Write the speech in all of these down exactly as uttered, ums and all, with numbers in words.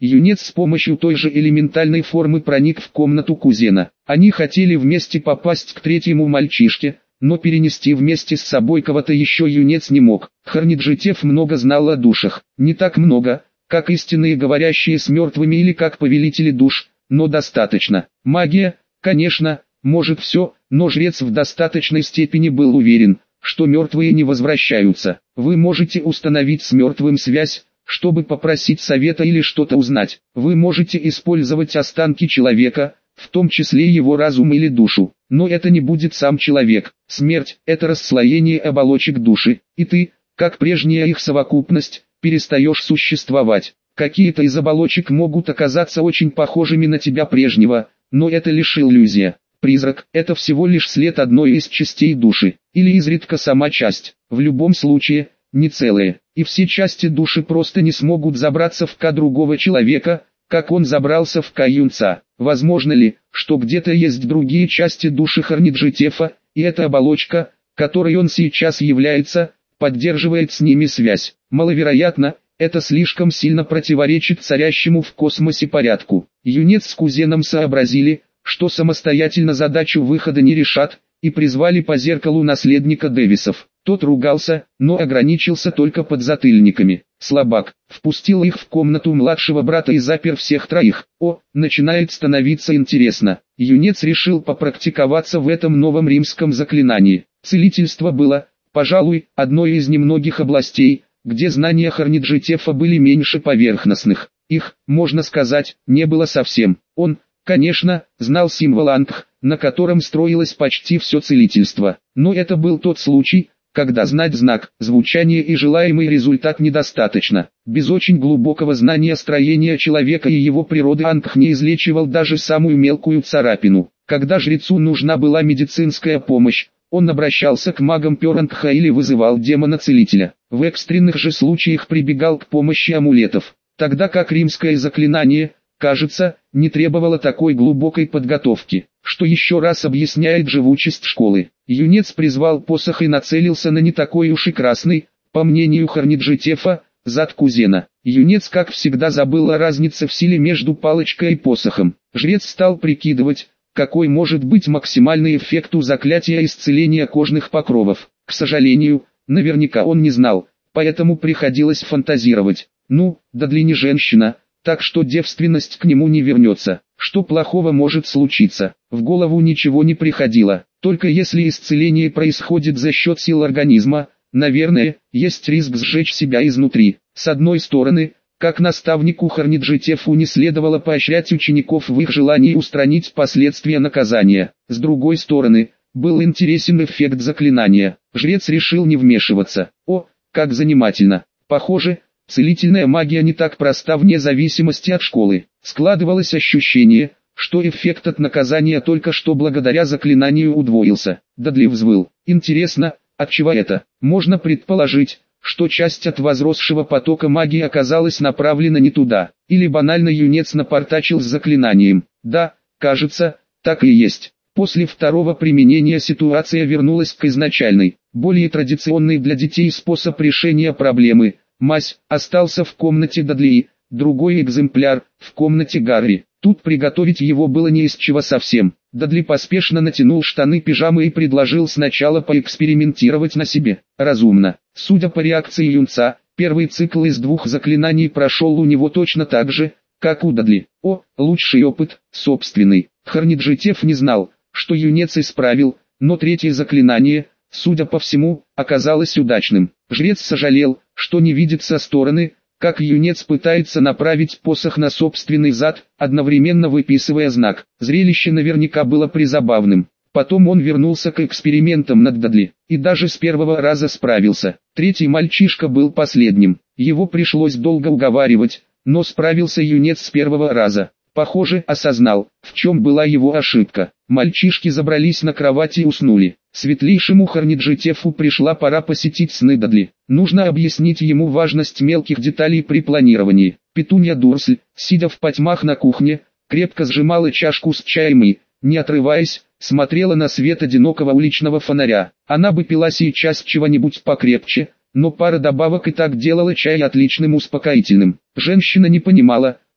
Юнец с помощью той же элементальной формы проник в комнату кузена. Они хотели вместе попасть к третьему мальчишке, но перенести вместе с собой кого-то еще юнец не мог. Хорниджитеф много знал о душах, не так много, как истинные говорящие с мертвыми или как повелители душ, но достаточно. Магия, конечно, может все, но жрец в достаточной степени был уверен, что мертвые не возвращаются. Вы можете установить с мертвым связь, чтобы попросить совета или что-то узнать. Вы можете использовать останки человека, в том числе его разум или душу. Но это не будет сам человек. Смерть – это расслоение оболочек души, и ты, как прежняя их совокупность, перестаешь существовать. Какие-то из оболочек могут оказаться очень похожими на тебя прежнего, но это лишь иллюзия. Призрак – это всего лишь след одной из частей души, или изредка сама часть. В любом случае, не целые. И все части души просто не смогут забраться в К другого человека, как он забрался в К юнца. Возможно ли, что где-то есть другие части души Хорниджитефа, и эта оболочка, которой он сейчас является, поддерживает с ними связь? Маловероятно, это слишком сильно противоречит царящему в космосе порядку. Юнец с кузеном сообразили, что самостоятельно задачу выхода не решат, и призвали по зеркалу наследника Дэвисов. Тот ругался, но ограничился только подзатыльниками. Слабак, впустил их в комнату младшего брата и запер всех троих. О, начинает становиться интересно. Юнец решил попрактиковаться в этом новом римском заклинании. Целительство было, пожалуй, одной из немногих областей, где знания Хорниджитефа были меньше поверхностных. Их, можно сказать, не было совсем. Он, конечно, знал символ Ангх, на котором строилось почти все целительство. Но это был тот случай, когда знать знак, звучание и желаемый результат недостаточно. Без очень глубокого знания строения человека и его природы Ангх не излечивал даже самую мелкую царапину. Когда жрецу нужна была медицинская помощь, он обращался к магам Перангха или вызывал демона-целителя. В экстренных же случаях прибегал к помощи амулетов. Тогда как римское заклинание, кажется, не требовало такой глубокой подготовки, что еще раз объясняет живучесть школы. Юнец призвал посох и нацелился на не такой уж и красный, по мнению Хорниджитефа, зад кузена. Юнец как всегда забыл о разнице в силе между палочкой и посохом. Жрец стал прикидывать, какой может быть максимальный эффект у заклятия исцеления кожных покровов. К сожалению, наверняка он не знал, поэтому приходилось фантазировать. Ну, Дадли не женщина, так что девственность к нему не вернется. Что плохого может случиться? В голову ничего не приходило. Только если исцеление происходит за счет сил организма, наверное, есть риск сжечь себя изнутри. С одной стороны, как наставнику Хорниджитефу не следовало поощрять учеников в их желании устранить последствия наказания. С другой стороны, был интересен эффект заклинания. Жрец решил не вмешиваться. О, как занимательно. Похоже, целительная магия не так проста вне зависимости от школы. Складывалось ощущение, что эффект от наказания только что благодаря заклинанию удвоился. Дадли взвыл. Интересно, от чего это? Можно предположить, что часть от возросшего потока магии оказалась направлена не туда. Или банально юнец напортачил с заклинанием. Да, кажется, так и есть. После второго применения ситуация вернулась к изначальной, более традиционной для детей способ решения проблемы. Мазь остался в комнате Дадли, другой экземпляр в комнате Гарри. Тут приготовить его было не из чего совсем. Дадли поспешно натянул штаны пижамы и предложил сначала поэкспериментировать на себе. Разумно. Судя по реакции юнца, первый цикл из двух заклинаний прошел у него точно так же, как у Дадли. О, лучший опыт, собственный. Хорниджитеф не знал, что юнец исправил, но третье заклинание, судя по всему, оказалось удачным. Жрец сожалел, что не видит со стороны, как юнец пытается направить посох на собственный зад, одновременно выписывая знак. Зрелище наверняка было призабавным. Потом он вернулся к экспериментам над Дадли, и даже с первого раза справился. Третий мальчишка был последним. Его пришлось долго уговаривать, но справился юнец с первого раза. Похоже, осознал, в чем была его ошибка. Мальчишки забрались на кровать и уснули. Светлейшему Хорниджитефу пришла пора посетить сны Дадли. Нужно объяснить ему важность мелких деталей при планировании. Петунья Дурсль, сидя в потьмах на кухне, крепко сжимала чашку с чаем и, не отрываясь, смотрела на свет одинокого уличного фонаря. Она бы пила сейчас чего-нибудь покрепче, но пара добавок и так делала чай отличным успокоительным. Женщина не понимала,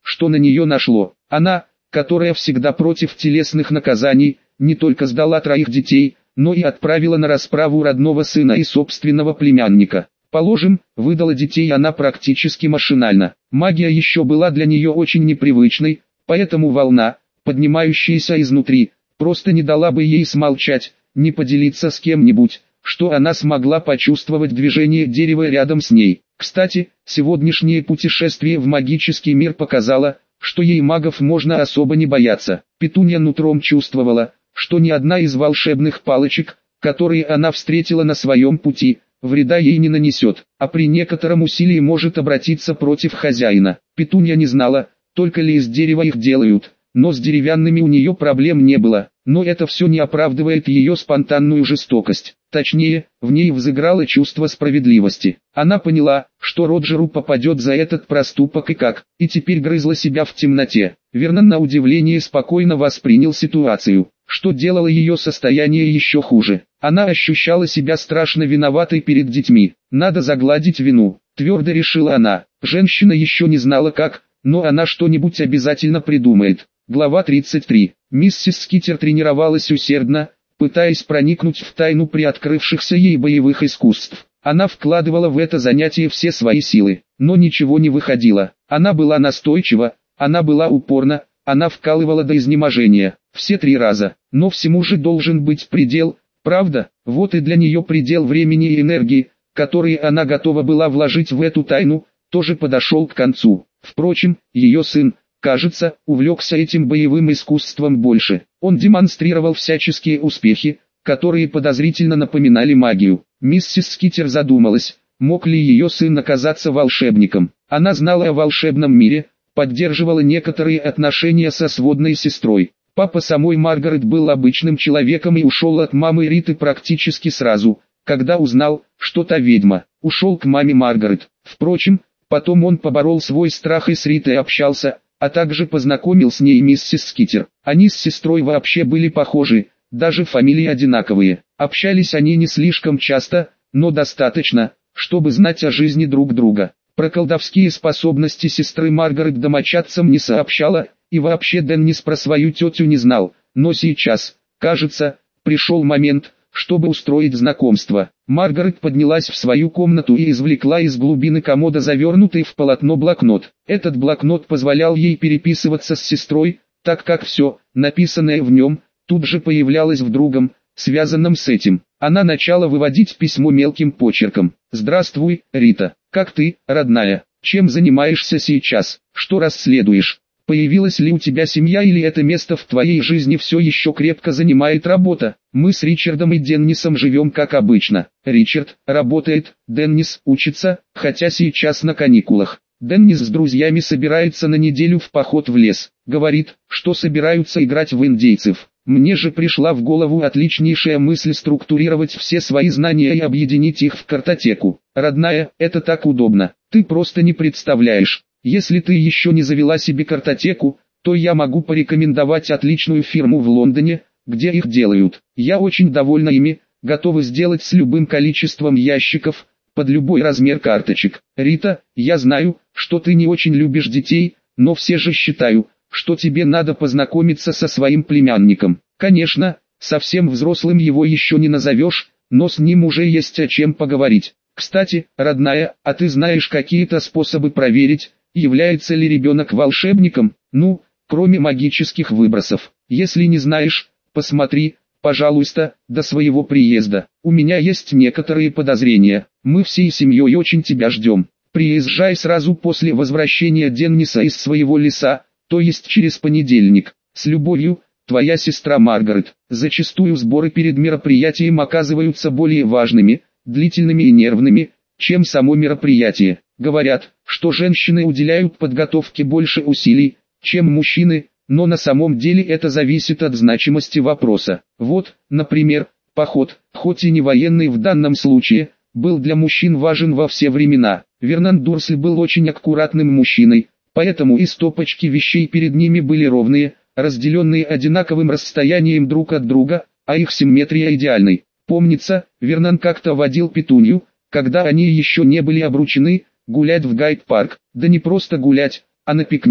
что на нее нашло. Она, которая всегда против телесных наказаний, не только сдала троих детей, но и отправила на расправу родного сына и собственного племянника. Положим, выдала детей она практически машинально. Магия еще была для нее очень непривычной, поэтому волна, поднимающаяся изнутри, просто не дала бы ей смолчать, не поделиться с кем-нибудь, что она смогла почувствовать движение дерева рядом с ней. Кстати, сегодняшнее путешествие в магический мир показало, что ей магов можно особо не бояться. Петунья нутром чувствовала, что ни одна из волшебных палочек, которые она встретила на своем пути, вреда ей не нанесет, а при некотором усилии может обратиться против хозяина. Петунья не знала, только ли из дерева их делают, но с деревянными у нее проблем не было. Но это все не оправдывает ее спонтанную жестокость. Точнее, в ней взыграло чувство справедливости. Она поняла, что Роджеру попадет за этот проступок и как, и теперь грызла себя в темноте. Вернон на удивление спокойно воспринял ситуацию, что делало ее состояние еще хуже. Она ощущала себя страшно виноватой перед детьми. Надо загладить вину, твердо решила она. Женщина еще не знала как, но она что-нибудь обязательно придумает. Глава тридцать три. Миссис Скитер тренировалась усердно, пытаясь проникнуть в тайну приоткрывшихся ей боевых искусств. Она вкладывала в это занятие все свои силы, но ничего не выходило. Она была настойчива, она была упорна, она вкалывала до изнеможения, все три раза. Но всему же должен быть предел, правда? Вот и для нее предел времени и энергии, которые она готова была вложить в эту тайну, тоже подошел к концу. Впрочем, ее сын, кажется, увлекся этим боевым искусством больше. Он демонстрировал всяческие успехи, которые подозрительно напоминали магию. Миссис Скитер задумалась, мог ли ее сын оказаться волшебником. Она знала о волшебном мире, поддерживала некоторые отношения со сводной сестрой. Папа самой Маргарет был обычным человеком и ушел от мамы Риты практически сразу, когда узнал, что та ведьма. Ушел к маме Маргарет. Впрочем, потом он поборол свой страх и с Ритой общался, а также познакомил с ней миссис Скитер. Они с сестрой вообще были похожи, даже фамилии одинаковые. Общались они не слишком часто, но достаточно, чтобы знать о жизни друг друга. Про колдовские способности сестры Маргарет домочадцам не сообщала, и вообще Деннис про свою тетю не знал, но сейчас, кажется, пришел момент, чтобы устроить знакомство. Маргарет поднялась в свою комнату и извлекла из глубины комода завернутый в полотно блокнот. Этот блокнот позволял ей переписываться с сестрой, так как все, написанное в нем, тут же появлялось в другом, связанном с этим. Она начала выводить письмо мелким почерком. «Здравствуй, Рита. Как ты, родная? Чем занимаешься сейчас? Что расследуешь? Появилась ли у тебя семья или это место в твоей жизни все еще крепко занимает работа? Мы с Ричардом и Деннисом живем как обычно. Ричард работает, Деннис учится, хотя сейчас на каникулах. Деннис с друзьями собирается на неделю в поход в лес. Говорит, что собираются играть в индейцев. Мне же пришла в голову отличнейшая мысль структурировать все свои знания и объединить их в картотеку. Родная, это так удобно. Ты просто не представляешь. Если ты еще не завела себе картотеку, то я могу порекомендовать отличную фирму в Лондоне, где их делают. Я очень довольна ими, готова сделать с любым количеством ящиков, под любой размер карточек. Рита, я знаю, что ты не очень любишь детей, но все же считаю, что тебе надо познакомиться со своим племянником. Конечно, совсем взрослым его еще не назовешь, но с ним уже есть о чем поговорить. Кстати, родная, а ты знаешь какие-то способы проверить, является ли ребенок волшебником? Ну, кроме магических выбросов. Если не знаешь, посмотри, пожалуйста, до своего приезда. У меня есть некоторые подозрения. Мы всей семьей очень тебя ждем. Приезжай сразу после возвращения Денниса из своего леса, то есть через понедельник. С любовью, твоя сестра Маргарет. Зачастую сборы перед мероприятием оказываются более важными, длительными и нервными, чем само мероприятие. Говорят, что женщины уделяют подготовке больше усилий, чем мужчины, но на самом деле это зависит от значимости вопроса. Вот, например, поход, хоть и не военный в данном случае, был для мужчин важен во все времена. Вернон Дурсль был очень аккуратным мужчиной, поэтому и стопочки вещей перед ними были ровные, разделенные одинаковым расстоянием друг от друга, а их симметрия идеальной. Помнится, Вернон как-то водил Петунью, когда они еще не были обручены, гулять в Гайд-парк, да не просто гулять, а на пикник.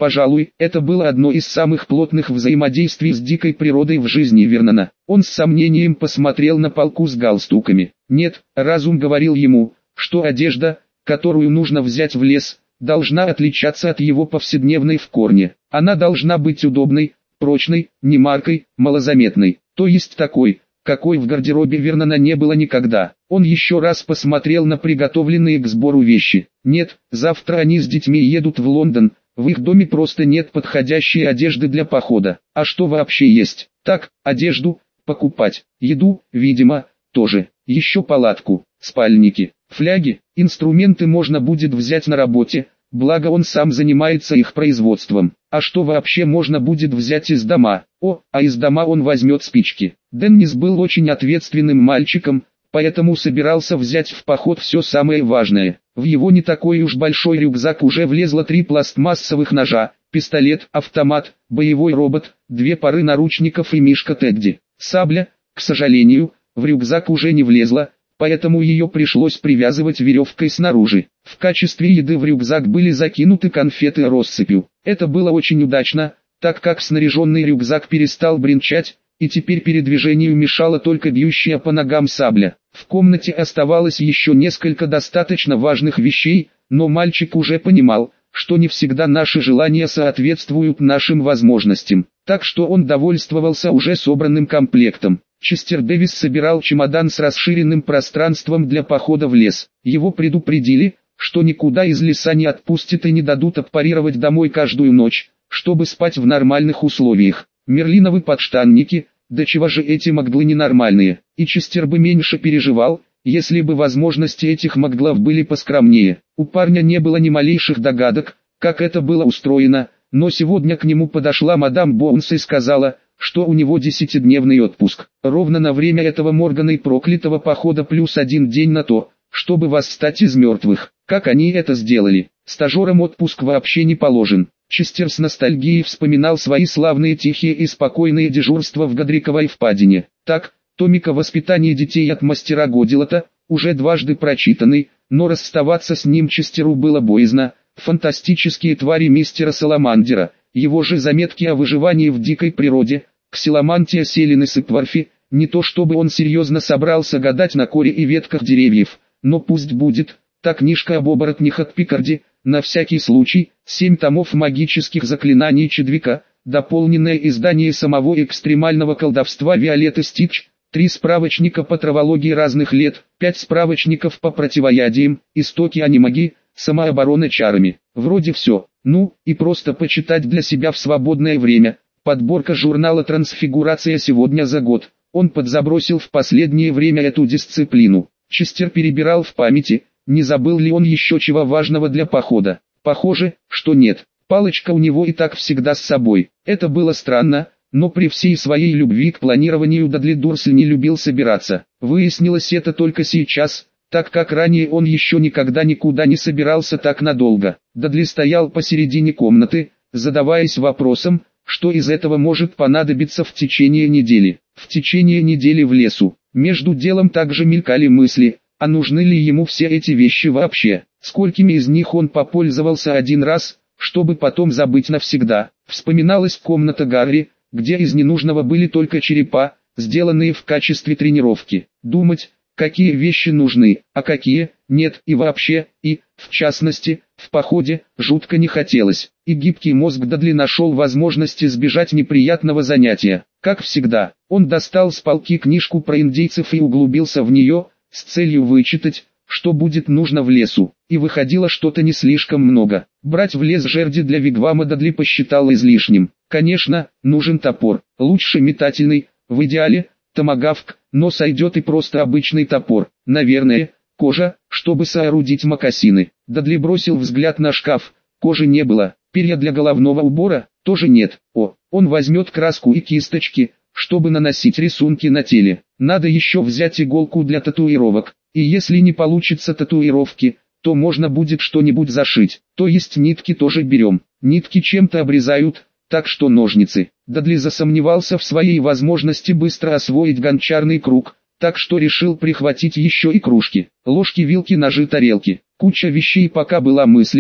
Пожалуй, это было одно из самых плотных взаимодействий с дикой природой в жизни Вернона. Он с сомнением посмотрел на полку с галстуками. Нет, разум говорил ему, что одежда, которую нужно взять в лес, должна отличаться от его повседневной в корне. Она должна быть удобной, прочной, не маркой, малозаметной, то есть такой, какой в гардеробе Вернона не было никогда. Он еще раз посмотрел на приготовленные к сбору вещи. Нет, завтра они с детьми едут в Лондон, в их доме просто нет подходящей одежды для похода. А что вообще есть? Так, одежду, покупать, еду, видимо, тоже. Еще палатку, спальники, фляги, инструменты можно будет взять на работе, благо он сам занимается их производством. А что вообще можно будет взять из дома? О, а из дома он возьмет спички. Деннис был очень ответственным мальчиком, поэтому собирался взять в поход все самое важное. В его не такой уж большой рюкзак уже влезло три пластмассовых ножа, пистолет, автомат, боевой робот, две пары наручников и мишка Тедди. Сабля, к сожалению, в рюкзак уже не влезла, поэтому ее пришлось привязывать веревкой снаружи. В качестве еды в рюкзак были закинуты конфеты россыпью. Это было очень удачно, так как снаряженный рюкзак перестал бренчать, и теперь передвижению мешала только бьющая по ногам сабля. В комнате оставалось еще несколько достаточно важных вещей, но мальчик уже понимал, что не всегда наши желания соответствуют нашим возможностям, так что он довольствовался уже собранным комплектом. Честер Дэвис собирал чемодан с расширенным пространством для похода в лес. Его предупредили, что никуда из леса не отпустят и не дадут аппарировать домой каждую ночь, чтобы спать в нормальных условиях. Мерлиновы подштанники, да чего же эти маглы ненормальные, и Честер бы меньше переживал, если бы возможности этих маглов были поскромнее. У парня не было ни малейших догадок, как это было устроено, но сегодня к нему подошла мадам Боунс и сказала, что у него десятидневный отпуск. Ровно на время этого Моргана и проклятого похода плюс один день на то, чтобы восстать из мертвых. Как они это сделали? Стажерам отпуск вообще не положен. Честер с ностальгией вспоминал свои славные тихие и спокойные дежурства в Годриковой впадине. Так, томик о воспитании детей от мастера Годилота, уже дважды прочитанный, но расставаться с ним Честеру было боязно. Фантастические твари мистера Саламандера, его же заметки о выживании в дикой природе, Ксиламантия селенис и Пварфи, не то чтобы он серьезно собрался гадать на коре и ветках деревьев, но пусть будет, та книжка об оборотнях от Пикарди, на всякий случай, семь томов магических заклинаний Чедвика, дополненное издание самого экстремального колдовства Виолетты Стич, три справочника по травологии разных лет, пять справочников по противоядиям, истоки анимагии, самооборона чарами. Вроде все, ну, и просто почитать для себя в свободное время. Подборка журнала «Трансфигурация» сегодня за год. Он подзабросил в последнее время эту дисциплину. Честер перебирал в памяти, не забыл ли он еще чего важного для похода. Похоже, что нет. Палочка у него и так всегда с собой. Это было странно, но при всей своей любви к планированию Дадли Дурсль не любил собираться. Выяснилось это только сейчас, так как ранее он еще никогда никуда не собирался так надолго. Дадли стоял посередине комнаты, задаваясь вопросом, что из этого может понадобиться в течение недели. В течение недели в лесу. Между делом также мелькали мысли, а нужны ли ему все эти вещи вообще, сколькими из них он попользовался один раз, чтобы потом забыть навсегда. Вспоминалась комната Гарри, где из ненужного были только черепа, сделанные в качестве тренировки. Думать, какие вещи нужны, а какие нет, и вообще, и, в частности, в походе, жутко не хотелось. И гибкий мозг Дадли нашел возможность избежать неприятного занятия. Как всегда, он достал с полки книжку про индейцев и углубился в нее, с целью вычитать, что будет нужно в лесу. И выходило что-то не слишком много. Брать в лес жерди для вигвама Дадли посчитал излишним. Конечно, нужен топор, лучше метательный, в идеале, томагавк, но сойдет и просто обычный топор. Наверное, кожа, чтобы соорудить мокасины. Дадли бросил взгляд на шкаф, кожи не было, перья для головного убора, тоже нет. О, он возьмет краску и кисточки, чтобы наносить рисунки на теле. Надо еще взять иголку для татуировок, и если не получится татуировки, то можно будет что-нибудь зашить. То есть нитки тоже берем. Нитки чем-то обрезают, так что ножницы. Дадли засомневался в своей возможности быстро освоить гончарный круг, так что решил прихватить еще и кружки, ложки, вилки, ножи, тарелки. Куча вещей пока была мысленной,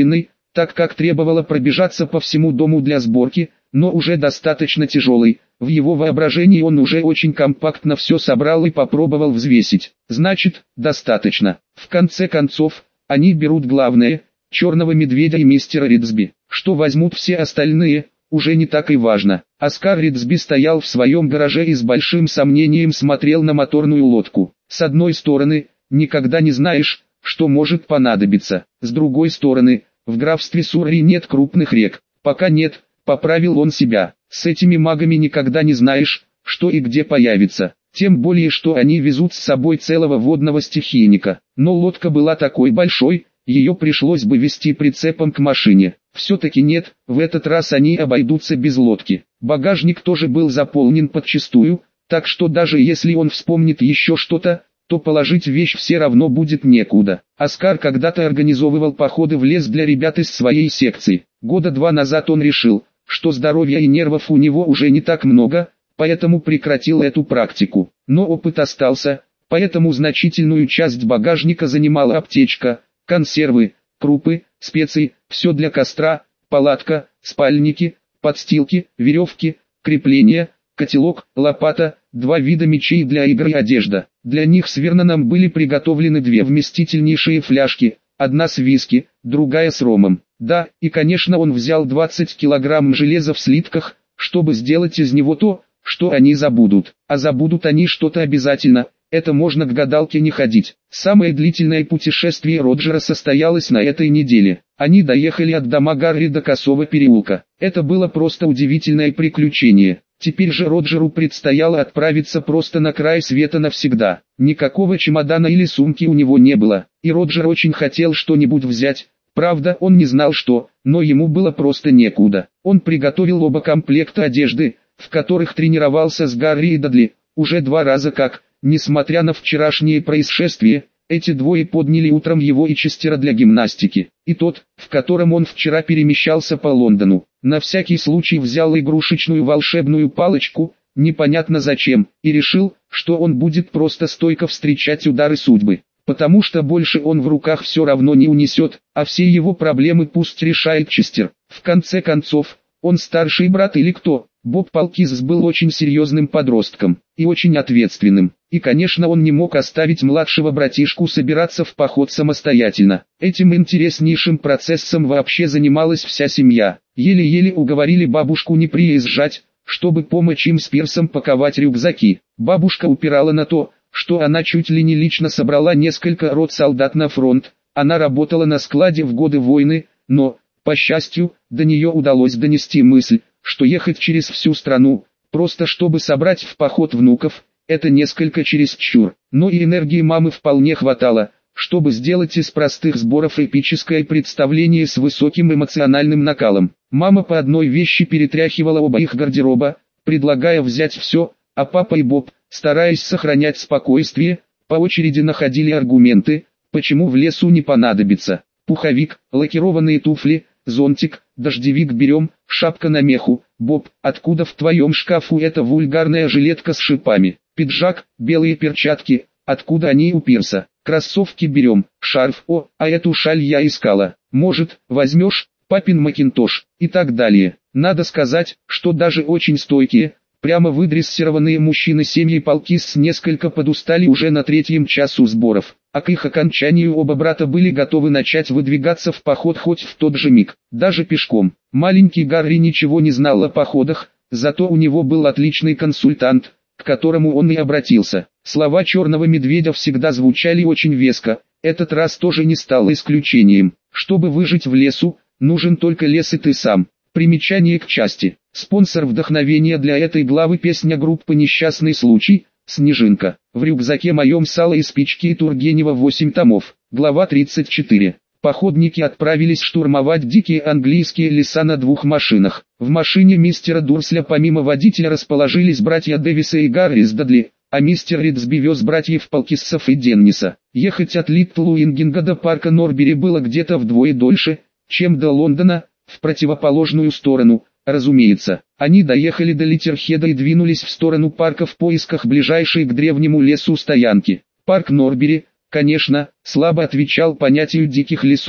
так как требовало пробежаться по всему дому для сборки, но уже достаточно тяжелый. В его воображении он уже очень компактно все собрал и попробовал взвесить. Значит, достаточно. В конце концов, они берут главное, черного медведя и мистера Ридсби. Что возьмут все остальные, уже не так и важно. Оскар Ридсби стоял в своем гараже и с большим сомнением смотрел на моторную лодку. С одной стороны, никогда не знаешь, что может понадобиться. С другой стороны, в графстве Суррей нет крупных рек. Пока нет, поправил он себя. С этими магами никогда не знаешь, что и где появится. Тем более, что они везут с собой целого водного стихийника. Но лодка была такой большой, ее пришлось бы везти прицепом к машине. Все-таки нет, в этот раз они обойдутся без лодки. Багажник тоже был заполнен подчистую, так что даже если он вспомнит еще что-то, то положить вещь все равно будет некуда. Оскар когда-то организовывал походы в лес для ребят из своей секции. Года два назад он решил, что здоровья и нервов у него уже не так много, поэтому прекратил эту практику. Но опыт остался, поэтому значительную часть багажника занимала аптечка, консервы, крупы, специи, все для костра, палатка, спальники, подстилки, веревки, крепления, котелок, лопата, два вида мечей для игр и одежда. Для них с Верноном были приготовлены две вместительнейшие фляжки, одна с виски, другая с ромом. Да, и конечно он взял двадцать килограмм железа в слитках, чтобы сделать из него то, что они забудут. А забудут они что-то обязательно, это можно к гадалке не ходить. Самое длительное путешествие Роджера состоялось на этой неделе. Они доехали от дома Гарри до Косого переулка. Это было просто удивительное приключение. Теперь же Роджеру предстояло отправиться просто на край света навсегда. Никакого чемодана или сумки у него не было, и Роджер очень хотел что-нибудь взять. Правда, он не знал что, но ему было просто некуда. Он приготовил оба комплекта одежды, в которых тренировался с Гарри и Дадли, уже два раза как, несмотря на вчерашнее происшествие, эти двое подняли утром его и Честера для гимнастики, и тот, в котором он вчера перемещался по Лондону. На всякий случай взял игрушечную волшебную палочку, непонятно зачем, и решил, что он будет просто стойко встречать удары судьбы, потому что больше он в руках все равно не унесет, а все его проблемы пусть решает Честер. В конце концов, он старший брат или кто? Боб Палкизс был очень серьезным подростком, и очень ответственным, и конечно он не мог оставить младшего братишку собираться в поход самостоятельно. Этим интереснейшим процессом вообще занималась вся семья. Еле-еле уговорили бабушку не приезжать, чтобы помочь им с Пирсом паковать рюкзаки. Бабушка упирала на то, что она чуть ли не лично собрала несколько рот солдат на фронт, она работала на складе в годы войны, но, по счастью, до нее удалось донести мысль, что ехать через всю страну, просто чтобы собрать в поход внуков, это несколько чересчур. Но и энергии мамы вполне хватало, чтобы сделать из простых сборов эпическое представление с высоким эмоциональным накалом. Мама по одной вещи перетряхивала оба их гардероба, предлагая взять все, а папа и Боб, стараясь сохранять спокойствие, по очереди находили аргументы, почему в лесу не понадобится. Пуховик, лакированные туфли, зонтик, дождевик берем, шапка на меху. Боб, откуда в твоем шкафу эта вульгарная жилетка с шипами? Пиджак, белые перчатки, откуда они у Пирса? Кроссовки берем, шарф, о, а эту шаль я искала. Может, возьмешь, папин макинтош, и так далее. Надо сказать, что даже очень стойкие, прямо выдрессированные мужчины семьи Палкизс несколько подустали уже на третьем часу сборов, а к их окончанию оба брата были готовы начать выдвигаться в поход хоть в тот же миг, даже пешком. Маленький Гарри ничего не знал о походах, зато у него был отличный консультант, к которому он и обратился. Слова черного медведя всегда звучали очень веско, этот раз тоже не стал исключением. Чтобы выжить в лесу, нужен только лес и ты сам. Примечание к части. Спонсор вдохновения для этой главы песня группы «Несчастный случай», «Снежинка». В рюкзаке моем сало и спички и Тургенева восемь томов. Глава тридцать четыре. Походники отправились штурмовать дикие английские леса на двух машинах. В машине мистера Дурсля помимо водителя расположились братья Дэвиса и Гарри с Дадли, а мистер Ридсби вез братьев Палкиссов и Денниса. Ехать от Литл Уингинга до парка Норбери было где-то вдвое дольше, чем до Лондона, в противоположную сторону. Разумеется, они доехали до Литерхеда и двинулись в сторону парка в поисках ближайшей к древнему лесу стоянки. Парк Норбери, конечно, слабо отвечал понятию диких лесов.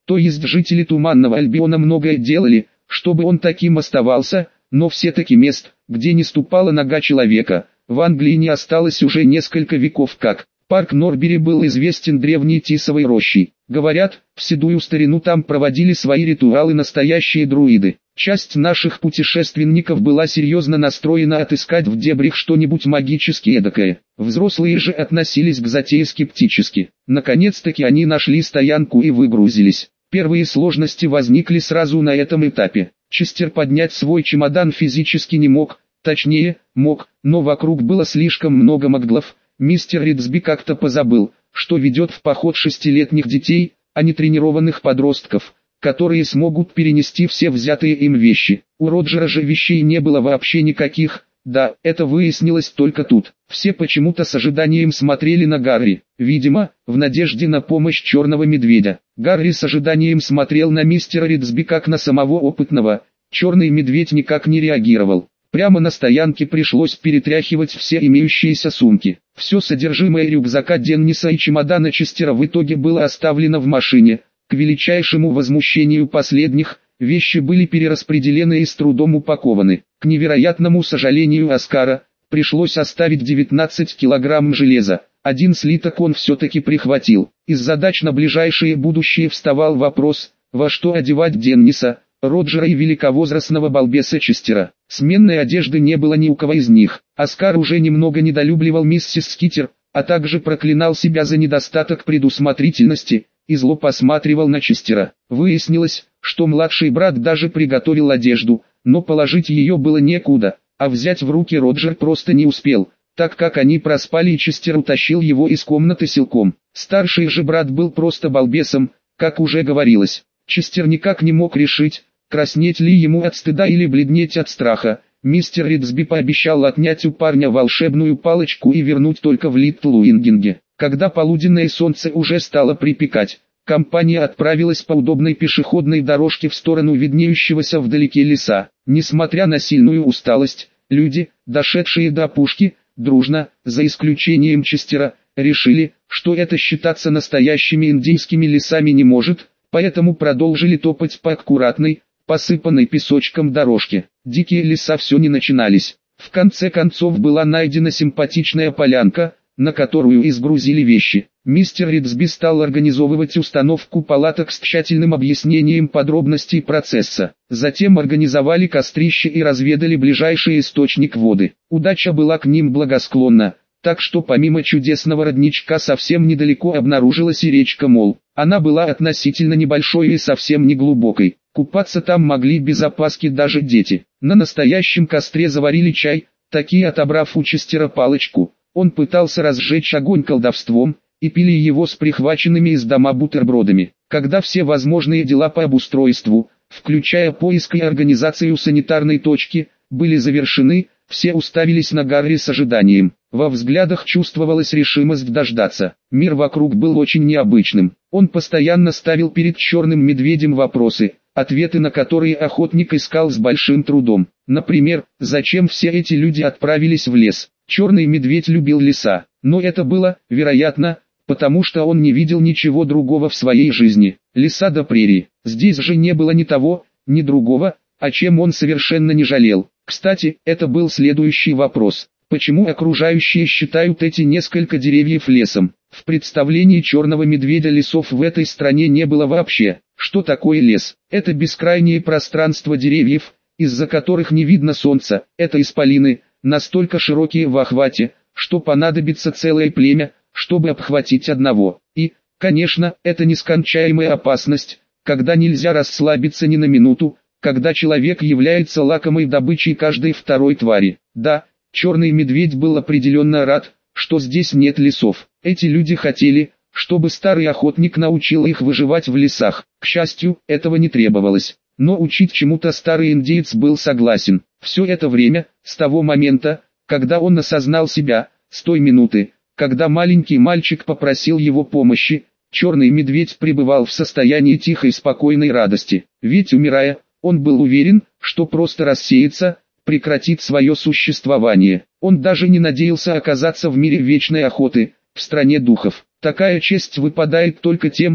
То есть жители Туманного Альбиона многое делали, чтобы он таким оставался, но все-таки мест, где не ступала нога человека, в Англии не осталось уже несколько веков как. Парк Норбери был известен древней тисовой рощей. Говорят, в седую старину там проводили свои ритуалы настоящие друиды. Часть наших путешественников была серьезно настроена отыскать в дебрях что-нибудь магически эдакое. Взрослые же относились к затее скептически. Наконец-таки они нашли стоянку и выгрузились. Первые сложности возникли сразу на этом этапе. Честер поднять свой чемодан физически не мог, точнее, мог, но вокруг было слишком много маглов. Мистер Ридсби как-то позабыл, что ведет в поход шестилетних детей, а не тренированных подростков, которые смогут перенести все взятые им вещи. У Роджера же вещей не было вообще никаких, да, это выяснилось только тут. Все почему-то с ожиданием смотрели на Гарри, видимо, в надежде на помощь черного медведя. Гарри с ожиданием смотрел на мистера Ридсби как на самого опытного, черный медведь никак не реагировал. Прямо на стоянке пришлось перетряхивать все имеющиеся сумки. Все содержимое рюкзака Денниса и чемодана Честера в итоге было оставлено в машине. К величайшему возмущению последних, вещи были перераспределены и с трудом упакованы. К невероятному сожалению Оскара, пришлось оставить девятнадцать килограмм железа. Один слиток он все-таки прихватил. Из задач на ближайшее будущее вставал вопрос, во что одевать Денниса, Роджера и великовозрастного балбеса Честера. Сменной одежды не было ни у кого из них. Оскар уже немного недолюбливал миссис Скитер, а также проклинал себя за недостаток предусмотрительности, и зло посматривал на Честера. Выяснилось, что младший брат даже приготовил одежду, но положить ее было некуда, а взять в руки Роджер просто не успел, так как они проспали и Честер утащил его из комнаты силком. Старший же брат был просто балбесом, как уже говорилось. Честер никак не мог решить, краснеть ли ему от стыда или бледнеть от страха. Мистер Ридсби пообещал отнять у парня волшебную палочку и вернуть только в Литл Уингинге. Когда полуденное солнце уже стало припекать, компания отправилась по удобной пешеходной дорожке в сторону виднеющегося вдалеке леса. Несмотря на сильную усталость, люди, дошедшие до опушки, дружно, за исключением Честера, решили, что это считаться настоящими индейскими лесами не может, поэтому продолжили топать по аккуратной, посыпанной песочком дорожке. Дикие леса все не начинались. В конце концов была найдена симпатичная полянка, на которую изгрузили вещи. Мистер Ридсби стал организовывать установку палаток с тщательным объяснением подробностей процесса. Затем организовали кострище и разведали ближайший источник воды. Удача была к ним благосклонна, так что помимо чудесного родничка совсем недалеко обнаружилась и речка Мол. Она была относительно небольшой и совсем не глубокой. Купаться там могли без опаски даже дети. На настоящем костре заварили чай, таки отобрав у Честера палочку. Он пытался разжечь огонь колдовством, и пили его с прихваченными из дома бутербродами. Когда все возможные дела по обустройству, включая поиск и организацию санитарной точки, были завершены, все уставились на Гарри с ожиданием. Во взглядах чувствовалась решимость дождаться. Мир вокруг был очень необычным. Он постоянно ставил перед черным медведем вопросы, ответы на которые охотник искал с большим трудом. Например, зачем все эти люди отправились в лес? Черный медведь любил леса, но это было, вероятно, потому что он не видел ничего другого в своей жизни. Леса до прерии. Здесь же не было ни того, ни другого, о чем он совершенно не жалел. Кстати, это был следующий вопрос. Почему окружающие считают эти несколько деревьев лесом? В представлении черного медведя лесов в этой стране не было вообще. Что такое лес? Это бескрайнее пространство деревьев, из-за которых не видно солнца. Это исполины, настолько широкие в охвате, что понадобится целое племя, чтобы обхватить одного. И, конечно, это нескончаемая опасность, когда нельзя расслабиться ни на минуту, когда человек является лакомой добычей каждой второй твари. Да, черный медведь был определенно рад, что здесь нет лесов. Эти люди хотели, чтобы старый охотник научил их выживать в лесах. К счастью, этого не требовалось. Но учить чему-то старый индеец был согласен. Все это время, с того момента, когда он осознал себя, с той минуты, когда маленький мальчик попросил его помощи, черный медведь пребывал в состоянии тихой спокойной радости. Ведь умирая, он был уверен, что просто рассеется, прекратит свое существование. Он даже не надеялся оказаться в мире вечной охоты, в стране духов. Такая честь выпадает только тем, кто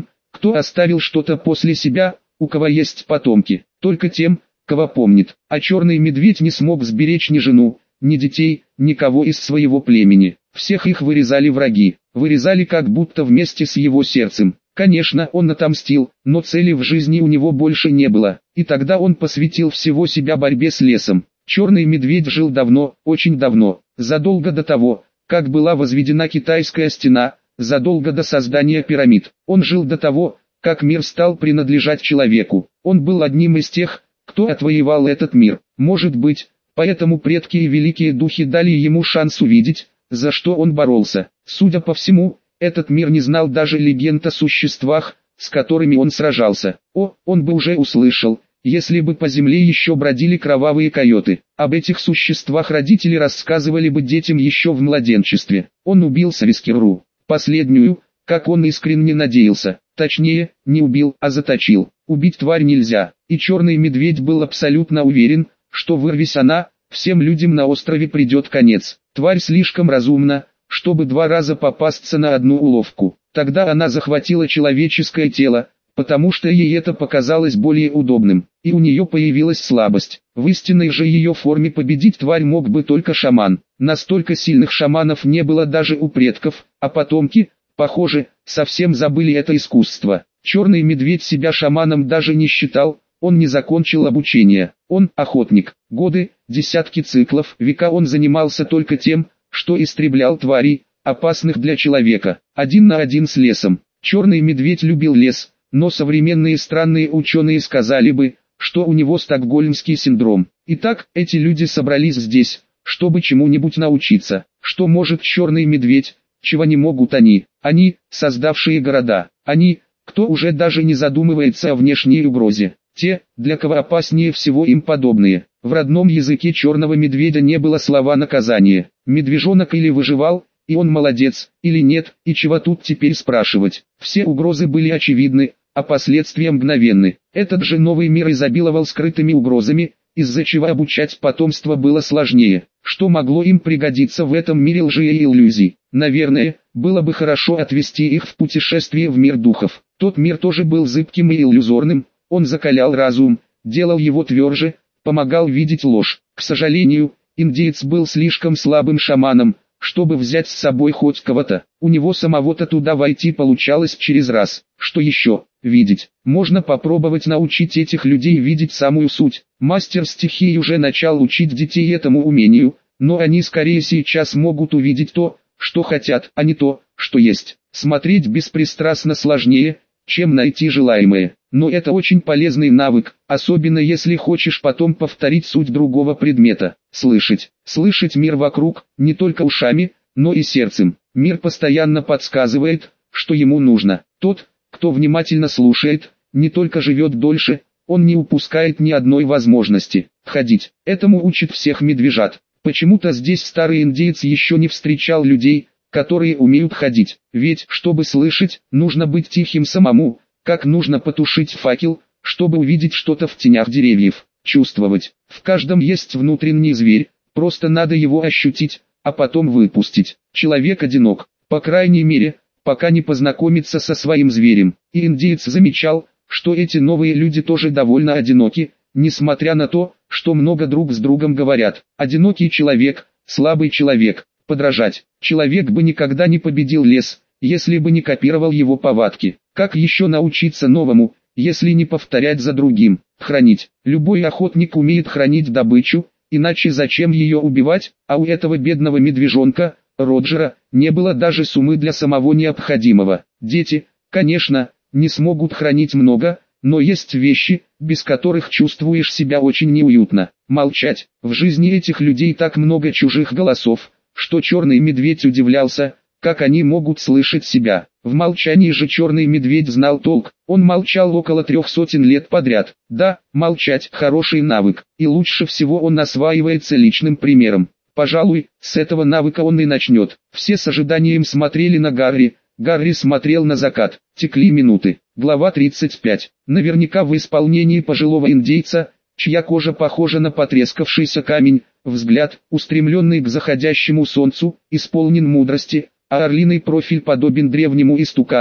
Кто оставил что-то после себя, у кого есть потомки? Только тем, кого помнит. А черный медведь не смог сберечь ни жену, ни детей, никого из своего племени. Всех их вырезали враги, вырезали как будто вместе с его сердцем. Конечно, он отомстил, но цели в жизни у него больше не было, и тогда он посвятил всего себя борьбе с лесом. Черный медведь жил давно, очень давно, задолго до того, как была возведена китайская стена, задолго до создания пирамид. Он жил до того, как мир стал принадлежать человеку. Он был одним из тех, кто отвоевал этот мир. Может быть, поэтому предки и великие духи дали ему шанс увидеть, за что он боролся. Судя по всему, этот мир не знал даже легенд о существах, с которыми он сражался. О, он бы уже услышал, если бы по земле еще бродили кровавые койоты. Об этих существах родители рассказывали бы детям еще в младенчестве. Он убил Савискиру, последнюю, как он искренне надеялся. Точнее, не убил, а заточил. Убить тварь нельзя, и черный медведь был абсолютно уверен, что вырвись она, всем людям на острове придет конец. Тварь слишком разумна, чтобы два раза попасться на одну уловку. Тогда она захватила человеческое тело, потому что ей это показалось более удобным, и у нее появилась слабость. В истинной же ее форме победить тварь мог бы только шаман. Настолько сильных шаманов не было даже у предков, а потомки, похоже, совсем забыли это искусство. Черный медведь себя шаманом даже не считал, он не закончил обучение. Он охотник. Годы, десятки циклов, века он занимался только тем, что истреблял тварей, опасных для человека, один на один с лесом. Черный медведь любил лес, но современные странные ученые сказали бы, что у него стокгольмский синдром. Итак, эти люди собрались здесь, чтобы чему-нибудь научиться. Что может черный медведь, чего не могут они? Они, создавшие города. Они, кто уже даже не задумывается о внешней угрозе. Те, для кого опаснее всего им подобные. В родном языке черного медведя не было слова наказание. Медвежонок или выживал, и он молодец, или нет, и чего тут теперь спрашивать. Все угрозы были очевидны, а последствия мгновенны. Этот же новый мир изобиловал скрытыми угрозами, из-за чего обучать потомство было сложнее. Что могло им пригодиться в этом мире лжи и иллюзий? Наверное, было бы хорошо отвести их в путешествие в мир духов. Тот мир тоже был зыбким и иллюзорным, он закалял разум, делал его тверже, помогал видеть ложь. К сожалению, индеец был слишком слабым шаманом, чтобы взять с собой хоть кого-то. У него самого-то туда войти получалось через раз. Что еще? Видеть. Можно попробовать научить этих людей видеть самую суть. Мастер стихий уже начал учить детей этому умению, но они скорее сейчас могут увидеть то, что хотят, а не то, что есть. Смотреть беспристрастно сложнее, чем найти желаемое. Но это очень полезный навык, особенно если хочешь потом повторить суть другого предмета. Слышать. Слышать мир вокруг, не только ушами, но и сердцем. Мир постоянно подсказывает, что ему нужно. Тот, кто внимательно слушает, не только живет дольше, он не упускает ни одной возможности. Ходить. Этому учит всех медвежат. Почему-то здесь старый индеец еще не встречал людей, которые умеют ходить. Ведь, чтобы слышать, нужно быть тихим самому, как нужно потушить факел, чтобы увидеть что-то в тенях деревьев. Чувствовать. В каждом есть внутренний зверь, просто надо его ощутить, а потом выпустить. Человек одинок, по крайней мере, пока не познакомится со своим зверем. И индеец замечал, что эти новые люди тоже довольно одиноки, несмотря на то, что много друг с другом говорят. Одинокий человек, слабый человек, подражать. Человек бы никогда не победил лес, если бы не копировал его повадки. Как еще научиться новому, если не повторять за другим? Хранить. Любой охотник умеет хранить добычу, иначе зачем ее убивать, а у этого бедного медвежонка, Роджера, не было даже суммы для самого необходимого. Дети, конечно, не смогут хранить много, но есть вещи, без которых чувствуешь себя очень неуютно. Молчать. В жизни этих людей так много чужих голосов, что черный медведь удивлялся, как они могут слышать себя. В молчании же черный медведь знал толк, он молчал около трех сотен лет подряд. Да, молчать – хороший навык, и лучше всего он осваивается личным примером. Пожалуй, с этого навыка он и начнет. Все с ожиданием смотрели на Гарри, Гарри смотрел на закат. Текли минуты. Глава тридцать пять. Наверняка в исполнении пожилого индейца, чья кожа похожа на потрескавшийся камень, взгляд, устремленный к заходящему солнцу, исполнен мудрости, а орлиный профиль подобен древнему истукану,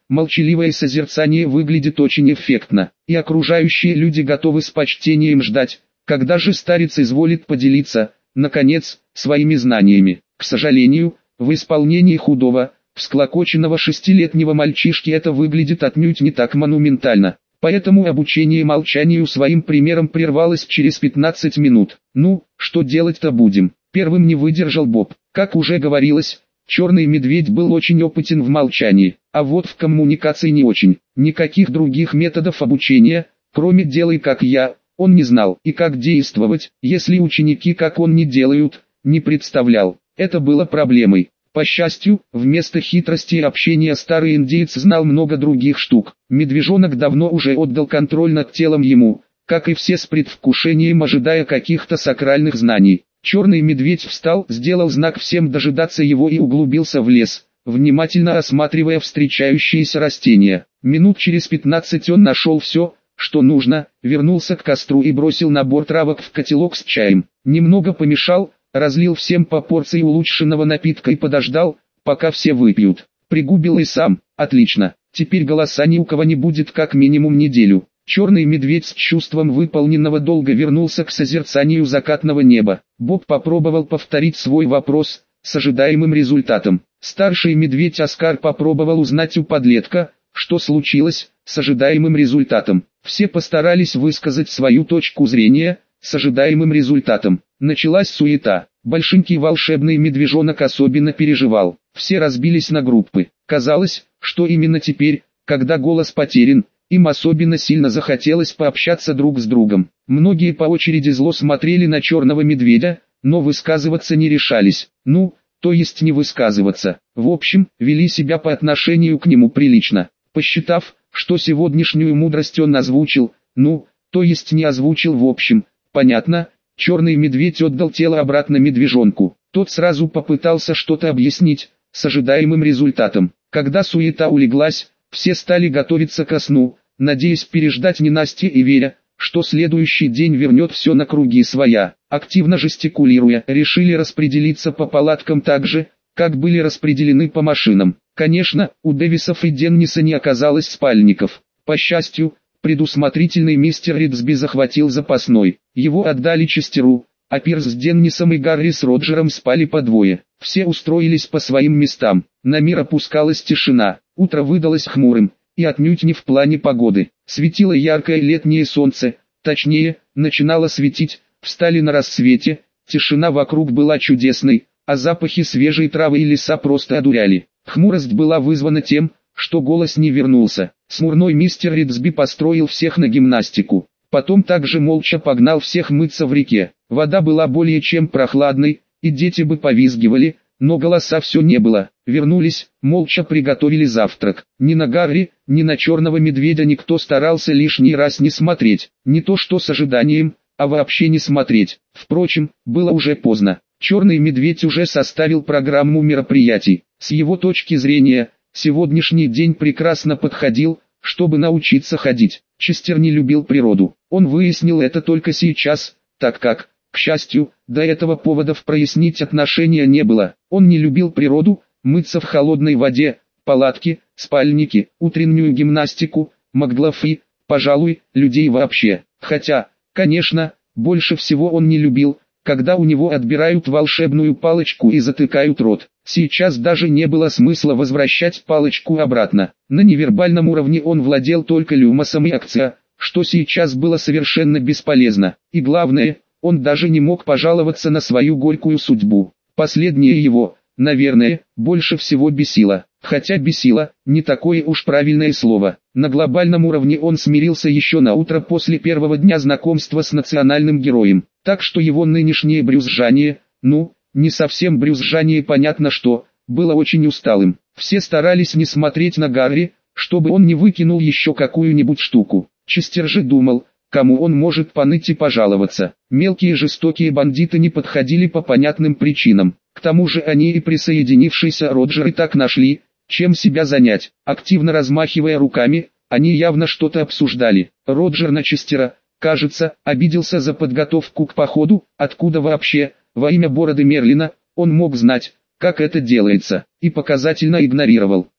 молчаливое созерцание выглядит очень эффектно, и окружающие люди готовы с почтением ждать, когда же старец изволит поделиться, наконец, своими знаниями. К сожалению, в исполнении худого, всклокоченного шестилетнего мальчишки это выглядит отнюдь не так монументально. Поэтому обучение молчанию своим примером прервалось через пятнадцать минут. «Ну, что делать-то будем?» Первым не выдержал Боб. Как уже говорилось, черный медведь был очень опытен в молчании, а вот в коммуникации не очень. Никаких других методов обучения, кроме «делай как я», он не знал, и как действовать, если ученики как он не делают, не представлял. Это было проблемой. По счастью, вместо хитрости и общения старый индеец знал много других штук. Медвежонок давно уже отдал контроль над телом ему, как и все с предвкушением ожидая каких-то сакральных знаний. Черный медведь встал, сделал знак всем дожидаться его и углубился в лес, внимательно осматривая встречающиеся растения. Минут через пятнадцать он нашел все, что нужно, вернулся к костру и бросил набор травок в котелок с чаем. Немного помешал, разлил всем по порции улучшенного напитка и подождал, пока все выпьют. Пригубил и сам. Отлично, теперь голоса ни у кого не будет как минимум неделю. Черный медведь с чувством выполненного долга вернулся к созерцанию закатного неба. Боб попробовал повторить свой вопрос, с ожидаемым результатом. Старший медведь Оскар попробовал узнать у подлетка, что случилось, с ожидаемым результатом. Все постарались высказать свою точку зрения, с ожидаемым результатом. Началась суета. Большенький волшебный медвежонок особенно переживал. Все разбились на группы. Казалось, что именно теперь, когда голос потерян, им особенно сильно захотелось пообщаться друг с другом. Многие по очереди зло смотрели на черного медведя, но высказываться не решались. Ну, то есть не высказываться. В общем, вели себя по отношению к нему прилично. Посчитав, что сегодняшнюю мудрость он озвучил, ну, то есть не озвучил в общем, понятно, черный медведь отдал тело обратно медвежонку. Тот сразу попытался что-то объяснить, с ожидаемым результатом. Когда суета улеглась, все стали готовиться ко сну, надеясь переждать ненастье и веря, что следующий день вернет все на круги своя. Активно жестикулируя, решили распределиться по палаткам так же, как были распределены по машинам. Конечно, у Дэвисов и Денниса не оказалось спальников. По счастью, предусмотрительный мистер Ридсби захватил запасной. Его отдали Честеру, а Пирс с Деннисом и Гарри с Роджером спали по двое. Все устроились по своим местам. На мир опускалась тишина. Утро выдалось хмурым, и отнюдь не в плане погоды. Светило яркое летнее солнце, точнее, начинало светить, встали на рассвете, тишина вокруг была чудесной, а запахи свежей травы и леса просто одуряли. Хмурость была вызвана тем, что голос не вернулся. Смурной мистер Ридсби построил всех на гимнастику. Потом также молча погнал всех мыться в реке. Вода была более чем прохладной, и дети бы повизгивали, но голоса все не было. Вернулись, молча приготовили завтрак. Ни на Гарри, ни на черного медведя никто старался лишний раз не смотреть. Не то что с ожиданием, а вообще не смотреть. Впрочем, было уже поздно. Черный медведь уже составил программу мероприятий. С его точки зрения, сегодняшний день прекрасно подходил, чтобы научиться ходить. Честер не любил природу. Он выяснил это только сейчас, так как, к счастью, до этого поводов прояснить отношения не было. Он не любил природу, мыться в холодной воде, палатки, спальники, утреннюю гимнастику, маглафы, пожалуй, людей вообще. Хотя, конечно, больше всего он не любил, когда у него отбирают волшебную палочку и затыкают рот. Сейчас даже не было смысла возвращать палочку обратно. На невербальном уровне он владел только люмосом и акция, что сейчас было совершенно бесполезно. И главное, он даже не мог пожаловаться на свою горькую судьбу. Последнее его, наверное, больше всего бесило. Хотя бесило, не такое уж правильное слово. На глобальном уровне он смирился еще на утро после первого дня знакомства с национальным героем. Так что его нынешнее брюзжание, ну, не совсем брюзжание, понятно что, было очень усталым. Все старались не смотреть на Гарри, чтобы он не выкинул еще какую-нибудь штуку. Честер же думал, кому он может поныть и пожаловаться. Мелкие жестокие бандиты не подходили по понятным причинам. К тому же они и присоединившийся Роджер и так нашли, чем себя занять. Активно размахивая руками, они явно что-то обсуждали. Роджер на Честера, кажется, обиделся за подготовку к походу, откуда вообще, во имя бороды Мерлина, он мог знать, как это делается, и показательно игнорировал.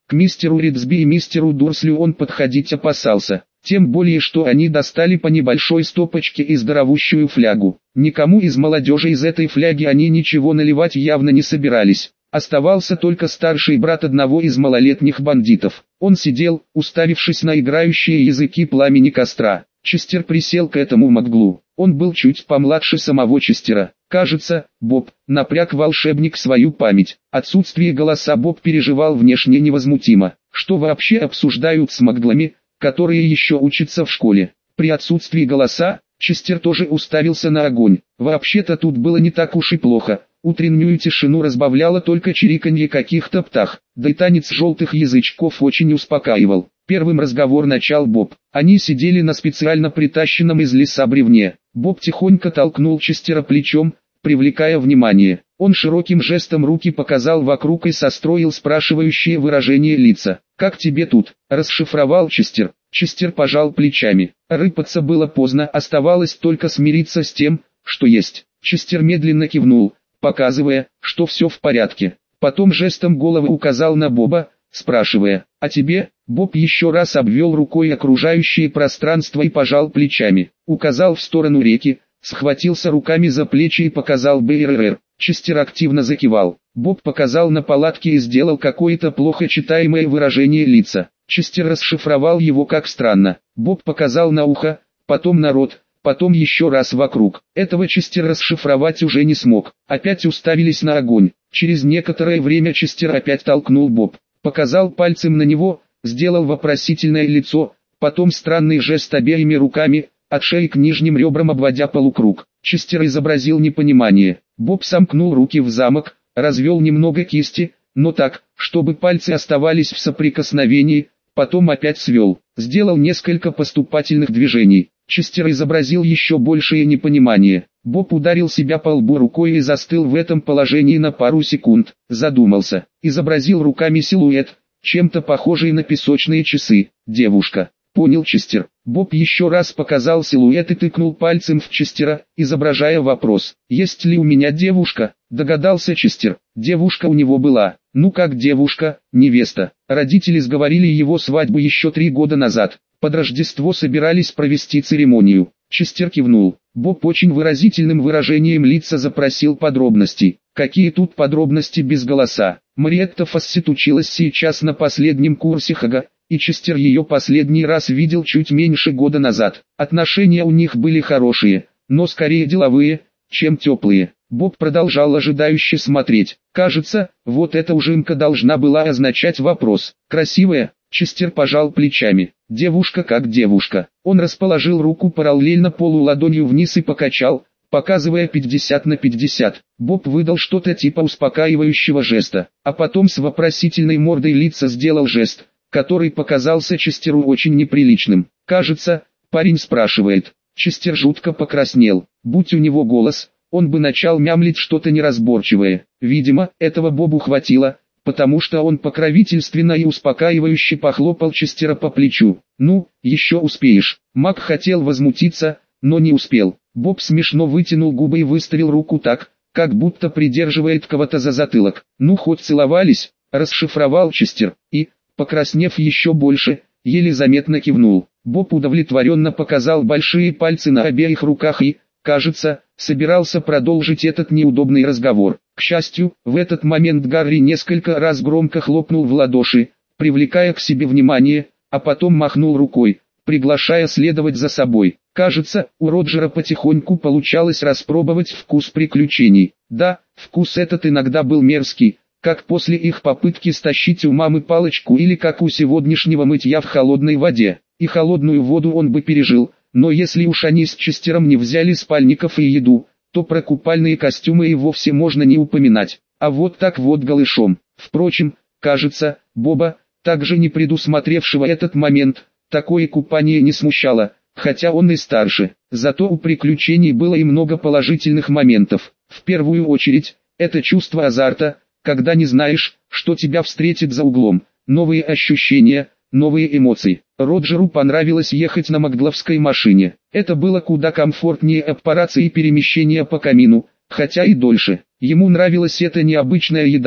К мистеру Ридсби и мистеру Дурслю он подходить опасался. Тем более, что они достали по небольшой стопочке и здоровущую флягу. Никому из молодежи из этой фляги они ничего наливать явно не собирались. Оставался только старший брат одного из малолетних бандитов. Он сидел, уставившись на играющие языки пламени костра. Честер присел к этому Макглу. Он был чуть помладше самого Честера. Кажется, Боб, напряг волшебник свою память. Отсутствие голоса Боб переживал внешне невозмутимо. Что вообще обсуждают с Макглами, которые еще учатся в школе? При отсутствии голоса, Честер тоже уставился на огонь. Вообще-то тут было не так уж и плохо. Утреннюю тишину разбавляло только чириканье каких-то птах, да и танец желтых язычков очень успокаивал. Первым разговор начал Боб. Они сидели на специально притащенном из леса бревне. Боб тихонько толкнул Честера плечом, привлекая внимание. Он широким жестом руки показал вокруг и состроил спрашивающее выражение лица. «Как тебе тут?» – расшифровал Честер. Честер пожал плечами. Рыпаться было поздно, оставалось только смириться с тем, что есть. Честер медленно кивнул, показывая, что все в порядке. Потом жестом головы указал на Боба, спрашивая: «А тебе?» Боб еще раз обвел рукой окружающее пространство и пожал плечами. Указал в сторону реки, схватился руками за плечи и показал БРР. Честер активно закивал. Боб показал на палатке и сделал какое-то плохо читаемое выражение лица. Честер расшифровал его как странно. Боб показал на ухо, потом на рот, потом еще раз вокруг. Этого Честер расшифровать уже не смог. Опять уставились на огонь. Через некоторое время Честер опять толкнул Боб. Показал пальцем на него, сделал вопросительное лицо, потом странный жест обеими руками, от шеи к нижним ребрам обводя полукруг. Честер изобразил непонимание. Боб сомкнул руки в замок, развел немного кисти, но так, чтобы пальцы оставались в соприкосновении, потом опять свел. Сделал несколько поступательных движений. Честер изобразил еще большее непонимание. Боб ударил себя по лбу рукой и застыл в этом положении на пару секунд. Задумался. Изобразил руками силуэт, чем-то похожий на песочные часы. «Девушка», — понял Честер. Боб еще раз показал силуэт и тыкнул пальцем в Честера, изображая вопрос. «Есть ли у меня девушка?» — догадался Честер. Девушка у него была. Ну как девушка, невеста. Родители сговорили его свадьбу еще три года назад. Под Рождество собирались провести церемонию. Честер кивнул. Боб очень выразительным выражением лица запросил подробностей. Какие тут подробности без голоса? Мариетта Фассет училась сейчас на последнем курсе Хага, и Честер ее последний раз видел чуть меньше года назад. Отношения у них были хорошие, но скорее деловые, чем теплые. Боб продолжал ожидающе смотреть. Кажется, вот эта ужимка должна была означать вопрос. «Красивая?» Честер пожал плечами. «Девушка как девушка». Он расположил руку параллельно полу ладонью вниз и покачал, показывая пятьдесят на пятьдесят. Боб выдал что-то типа успокаивающего жеста, а потом с вопросительной мордой лица сделал жест, который показался Честеру очень неприличным. «Кажется, парень спрашивает». Честер жутко покраснел. Будь у него голос, он бы начал мямлить что-то неразборчивое. Видимо, этого Бобу хватило, потому что он покровительственно и успокаивающе похлопал Честера по плечу. «Ну, еще успеешь». Мак хотел возмутиться, но не успел. Боб смешно вытянул губы и выставил руку так, как будто придерживает кого-то за затылок. «Ну хоть целовались», — расшифровал Честер, и, покраснев еще больше, еле заметно кивнул. Боб удовлетворенно показал большие пальцы на обеих руках и, кажется, собирался продолжить этот неудобный разговор. К счастью, в этот момент Гарри несколько раз громко хлопнул в ладоши, привлекая к себе внимание, а потом махнул рукой, приглашая следовать за собой. Кажется, у Роджера потихоньку получалось распробовать вкус приключений. Да, вкус этот иногда был мерзкий, как после их попытки стащить у мамы палочку или как у сегодняшнего мытья в холодной воде. И холодную воду он бы пережил, но если уж они с Честером не взяли спальников и еду, то про купальные костюмы и вовсе можно не упоминать. А вот так вот голышом. Впрочем, кажется, Боба, также не предусмотревшего этот момент, такое купание не смущало, хотя он и старше. Зато у приключений было и много положительных моментов. В первую очередь, это чувство азарта, когда не знаешь, что тебя встретит за углом. Новые ощущения, новые эмоции. Роджеру понравилось ехать на макгловской машине. Это было куда комфортнее операции и перемещения по камину, хотя и дольше. Ему нравилась эта необычная еда,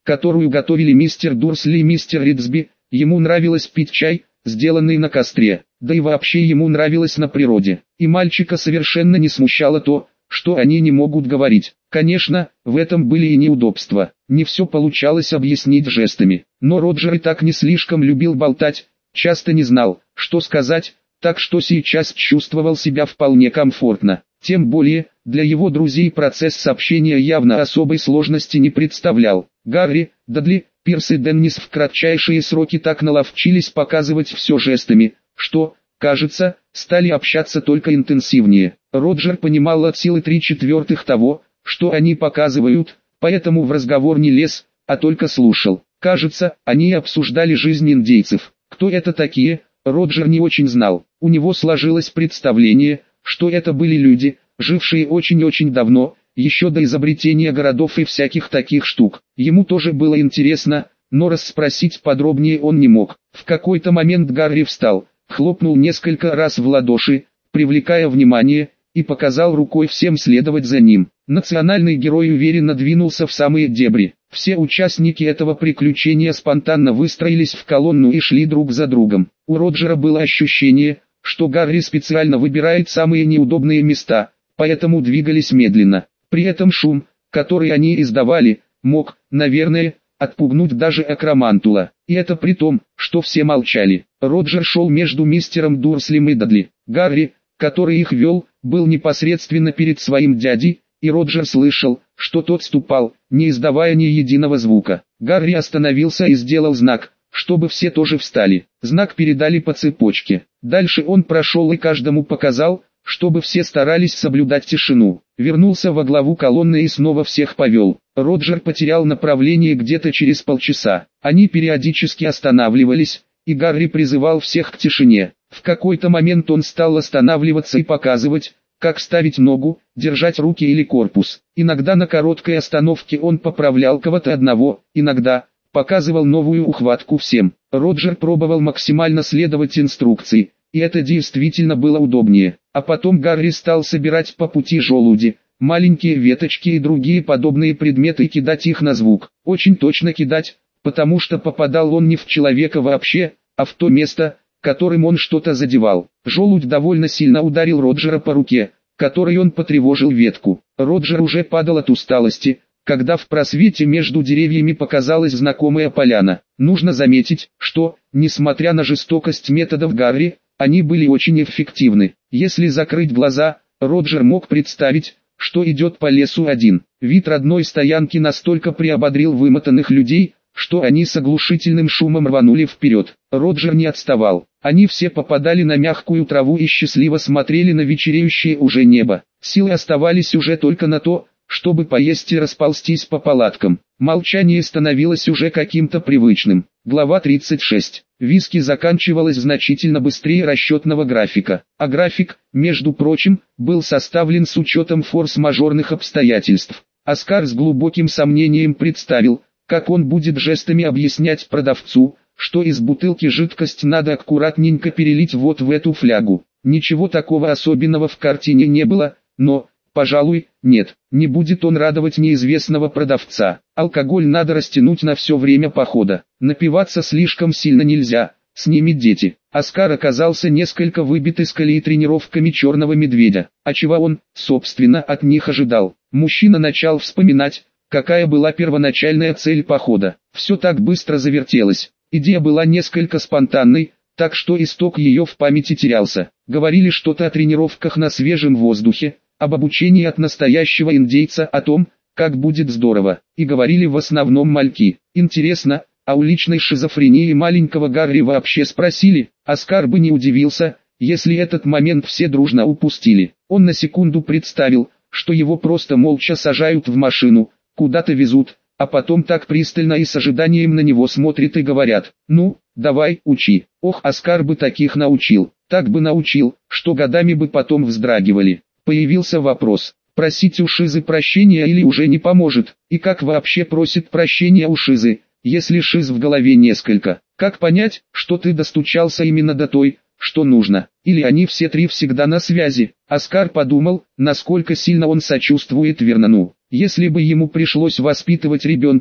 которую готовили мистер Дурсли и мистер Ридсби. Ему нравилось пить чай, сделанный на костре, да и вообще ему нравилось на природе. И мальчика совершенно не смущало то, что они не могут говорить. Конечно, в этом были и неудобства. Не все получалось объяснить жестами. Но Роджер и так не слишком любил болтать, часто не знал, что сказать, так что сейчас чувствовал себя вполне комфортно. Тем более, для его друзей процесс сообщения явно особой сложности не представлял. Гарри, Дадли, Пирс и Деннис в кратчайшие сроки так наловчились показывать все жестами, что, кажется, стали общаться только интенсивнее. Роджер понимал от силы три четвертых того, что они показывают, поэтому в разговор не лез, а только слушал. Кажется, они обсуждали жизнь индейцев. Кто это такие, Роджер не очень знал. У него сложилось представление, что это были люди, жившие очень-очень давно, еще до изобретения городов и всяких таких штук. Ему тоже было интересно, но расспросить подробнее он не мог. В какой-то момент Гарри встал, хлопнул несколько раз в ладоши, привлекая внимание, и показал рукой всем следовать за ним. Национальный герой уверенно двинулся в самые дебри. Все участники этого приключения спонтанно выстроились в колонну и шли друг за другом. У Роджера было ощущение, что Гарри специально выбирает самые неудобные места, поэтому двигались медленно. При этом шум, который они издавали, мог, наверное, отпугнуть даже Акромантула. И это при том, что все молчали. Роджер шел между мистером Дурслем и Дадли. Гарри, который их вел, был непосредственно перед своим дядей, и Роджер слышал, что тот ступал, не издавая ни единого звука. Гарри остановился и сделал знак, чтобы все тоже встали. Знак передали по цепочке. Дальше он прошел и каждому показал, чтобы все старались соблюдать тишину. Вернулся во главу колонны и снова всех повел. Роджер потерял направление где-то через полчаса. Они периодически останавливались, и Гарри призывал всех к тишине. В какой-то момент он стал останавливаться и показывать, как ставить ногу, держать руки или корпус. Иногда на короткой остановке он поправлял кого-то одного, иногда показывал новую ухватку всем. Роджер пробовал максимально следовать инструкции, и это действительно было удобнее. А потом Гарри стал собирать по пути желуди, маленькие веточки и другие подобные предметы и кидать их на звук. Очень точно кидать, потому что попадал он не в человека вообще, а в то место, которым он что-то задевал. Желудь довольно сильно ударил Роджера по руке, которой он потревожил ветку. Роджер уже падал от усталости, когда в просвете между деревьями показалась знакомая поляна. Нужно заметить, что, несмотря на жестокость методов Гарри, они были очень эффективны. Если закрыть глаза, Роджер мог представить, что идет по лесу один. Вид родной стоянки настолько приободрил вымотанных людей, что они с оглушительным шумом рванули вперед. Роджер не отставал. Они все попадали на мягкую траву и счастливо смотрели на вечереющее уже небо. Силы оставались уже только на то, чтобы поесть и расползтись по палаткам. Молчание становилось уже каким-то привычным. Глава тридцать шесть. Виски заканчивалась значительно быстрее расчетного графика. А график, между прочим, был составлен с учетом форс-мажорных обстоятельств. Оскар с глубоким сомнением представил, как он будет жестами объяснять продавцу, что из бутылки жидкость надо аккуратненько перелить вот в эту флягу. Ничего такого особенного в картине не было, но, пожалуй, нет, не будет он радовать неизвестного продавца. Алкоголь надо растянуть на все время похода. Напиваться слишком сильно нельзя, с ними дети. Оскар оказался несколько выбит из колеи тренировками черного медведя. А чего он, собственно, от них ожидал? Мужчина начал вспоминать, какая была первоначальная цель похода. Все так быстро завертелось. Идея была несколько спонтанной, так что исток ее в памяти терялся. Говорили что-то о тренировках на свежем воздухе, об обучении от настоящего индейца, о том, как будет здорово. И говорили в основном мальки. Интересно, а у личной шизофрении маленького Гарри вообще спросили? Оскар бы не удивился, если этот момент все дружно упустили. Он на секунду представил, что его просто молча сажают в машину, куда-то везут, а потом так пристально и с ожиданием на него смотрят и говорят: «Ну, давай, учи». Ох, Оскар бы таких научил, так бы научил, что годами бы потом вздрагивали. Появился вопрос: просить у Шизы прощения или уже не поможет? И как вообще просит прощения у Шизы, если Шиз в голове несколько? Как понять, что ты достучался именно до той, что нужно? Или они все три всегда на связи? Оскар подумал, насколько сильно он сочувствует Вернону. Если бы ему пришлось воспитывать ребенка,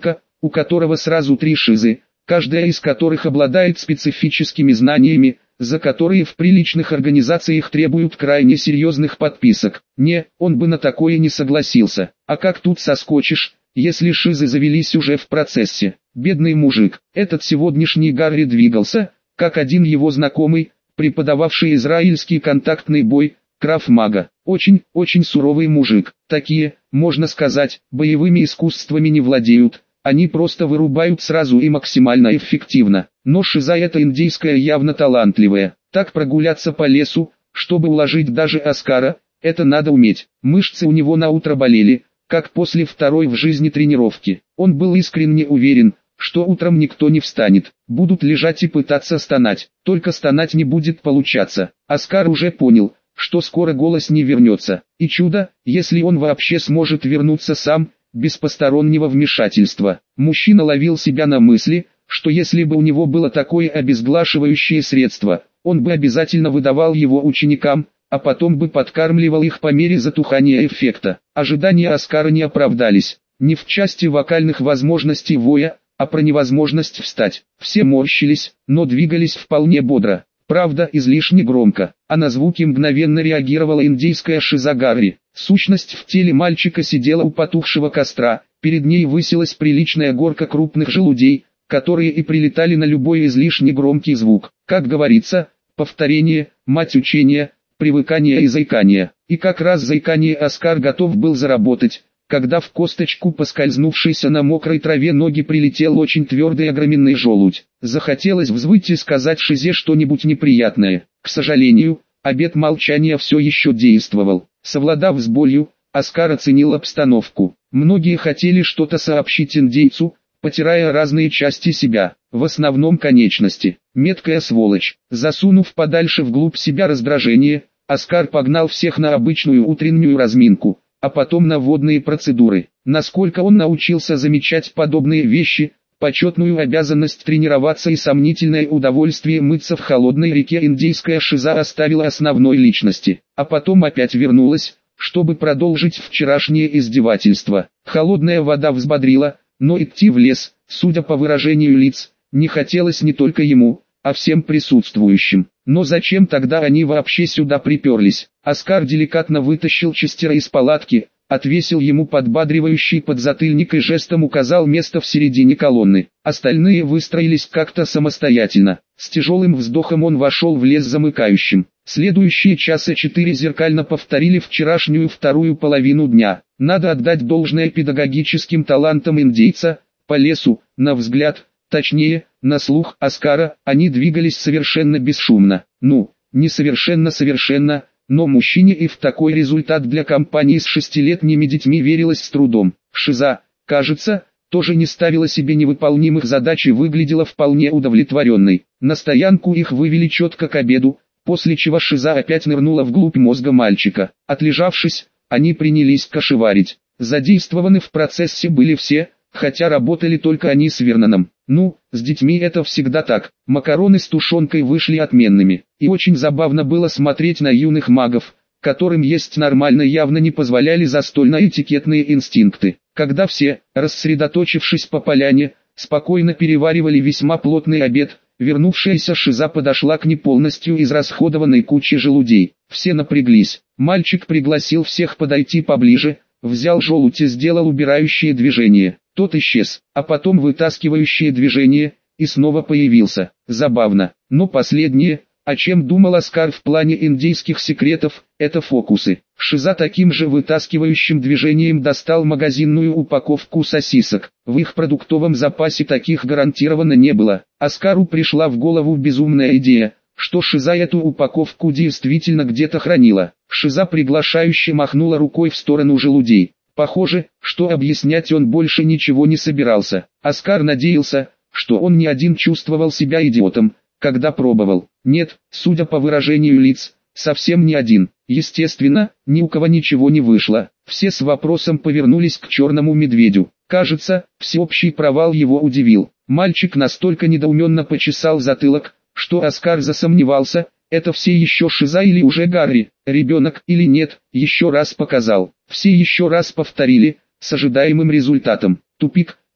у которого сразу три шизы, каждая из которых обладает специфическими знаниями, за которые в приличных организациях требуют крайне серьезных подписок. Не, он бы на такое не согласился. А как тут соскочишь, если шизы завелись уже в процессе? Бедный мужик. Этот сегодняшний Гарри двигался, как один его знакомый, преподававший израильский контактный бой, крав-мага. Очень, очень суровый мужик. Такие, можно сказать, боевыми искусствами не владеют. Они просто вырубают сразу и максимально эффективно. Но шиза эта индейская явно талантливая. Так прогуляться по лесу, чтобы уложить даже Оскара, это надо уметь. Мышцы у него на утро болели, как после второй в жизни тренировки. Он был искренне уверен, что утром никто не встанет, будут лежать и пытаться стонать. Только стонать не будет получаться. Оскар уже понял, что скоро голос не вернется. И чудо, если он вообще сможет вернуться сам, без постороннего вмешательства. Мужчина ловил себя на мысли, что если бы у него было такое обезглашивающее средство, он бы обязательно выдавал его ученикам, а потом бы подкармливал их по мере затухания эффекта. Ожидания Оскара не оправдались, не в части вокальных возможностей воя, а про невозможность встать. Все морщились, но двигались вполне бодро. Правда, излишне громко, а на звуки мгновенно реагировала индейская шиза Гарри. Сущность в теле мальчика сидела у потухшего костра, перед ней высилась приличная горка крупных желудей, которые и прилетали на любой излишне громкий звук. Как говорится, повторение, мать учения, привыкание и заикание. И как раз заикание Оскар готов был заработать, когда в косточку поскользнувшейся на мокрой траве ноги прилетел очень твердый огроменный желудь. Захотелось взвыть и сказать шизе что-нибудь неприятное. К сожалению, обет молчания все еще действовал. Совладав с болью, Оскар оценил обстановку. Многие хотели что-то сообщить индейцу, потирая разные части себя, в основном конечности. Меткая сволочь. Засунув подальше вглубь себя раздражение, Оскар погнал всех на обычную утреннюю разминку, а потом на водные процедуры. Насколько он научился замечать подобные вещи, почетную обязанность тренироваться и сомнительное удовольствие мыться в холодной реке индейская шиза оставила основной личности, а потом опять вернулась, чтобы продолжить вчерашнее издевательство. Холодная вода взбодрила, но идти в лес, судя по выражению лиц, не хотелось не только ему, а всем присутствующим. Но зачем тогда они вообще сюда приперлись? Оскар деликатно вытащил Честера из палатки, отвесил ему подбадривающий подзатыльник и жестом указал место в середине колонны. Остальные выстроились как-то самостоятельно. С тяжелым вздохом он вошел в лес замыкающим. Следующие часа четыре зеркально повторили вчерашнюю вторую половину дня. Надо отдать должное педагогическим талантам индейца. По лесу, на взгляд, точнее, на слух Оскара, они двигались совершенно бесшумно. Ну, не совершенно-совершенно, но мужчине и в такой результат для компании с шестилетними детьми верилось с трудом. Шиза, кажется, тоже не ставила себе невыполнимых задач и выглядела вполне удовлетворенной. На стоянку их вывели четко к обеду, после чего шиза опять нырнула вглубь мозга мальчика. Отлежавшись, они принялись кошеварить. Задействованы в процессе были все, хотя работали только они с Верноном. Ну, с детьми это всегда так. Макароны с тушенкой вышли отменными. И очень забавно было смотреть на юных магов, которым есть нормально явно не позволяли застольно-этикетные инстинкты. Когда все, рассредоточившись по поляне, спокойно переваривали весьма плотный обед, вернувшаяся шиза подошла к неполностью израсходованной куче желудей. Все напряглись. Мальчик пригласил всех подойти поближе, взял желудь и сделал убирающее движение. Тот исчез, а потом вытаскивающее движение, и снова появился. Забавно, но последнее, о чем думал Оскар в плане индейских секретов, это фокусы. Шиза таким же вытаскивающим движением достал магазинную упаковку сосисок. В их продуктовом запасе таких гарантированно не было. Оскару пришла в голову безумная идея, что шиза эту упаковку действительно где-то хранила. Шиза приглашающе махнула рукой в сторону желудей. Похоже, что объяснять он больше ничего не собирался. Оскар надеялся, что он не один чувствовал себя идиотом, когда пробовал. Нет, судя по выражению лиц, совсем не один. Естественно, ни у кого ничего не вышло. Все с вопросом повернулись к черному медведю. Кажется, всеобщий провал его удивил. Мальчик настолько недоуменно почесал затылок, что Оскар засомневался, это все еще шиза или уже Гарри, ребенок или нет, еще раз показал. Все еще раз повторили, с ожидаемым результатом. Тупик,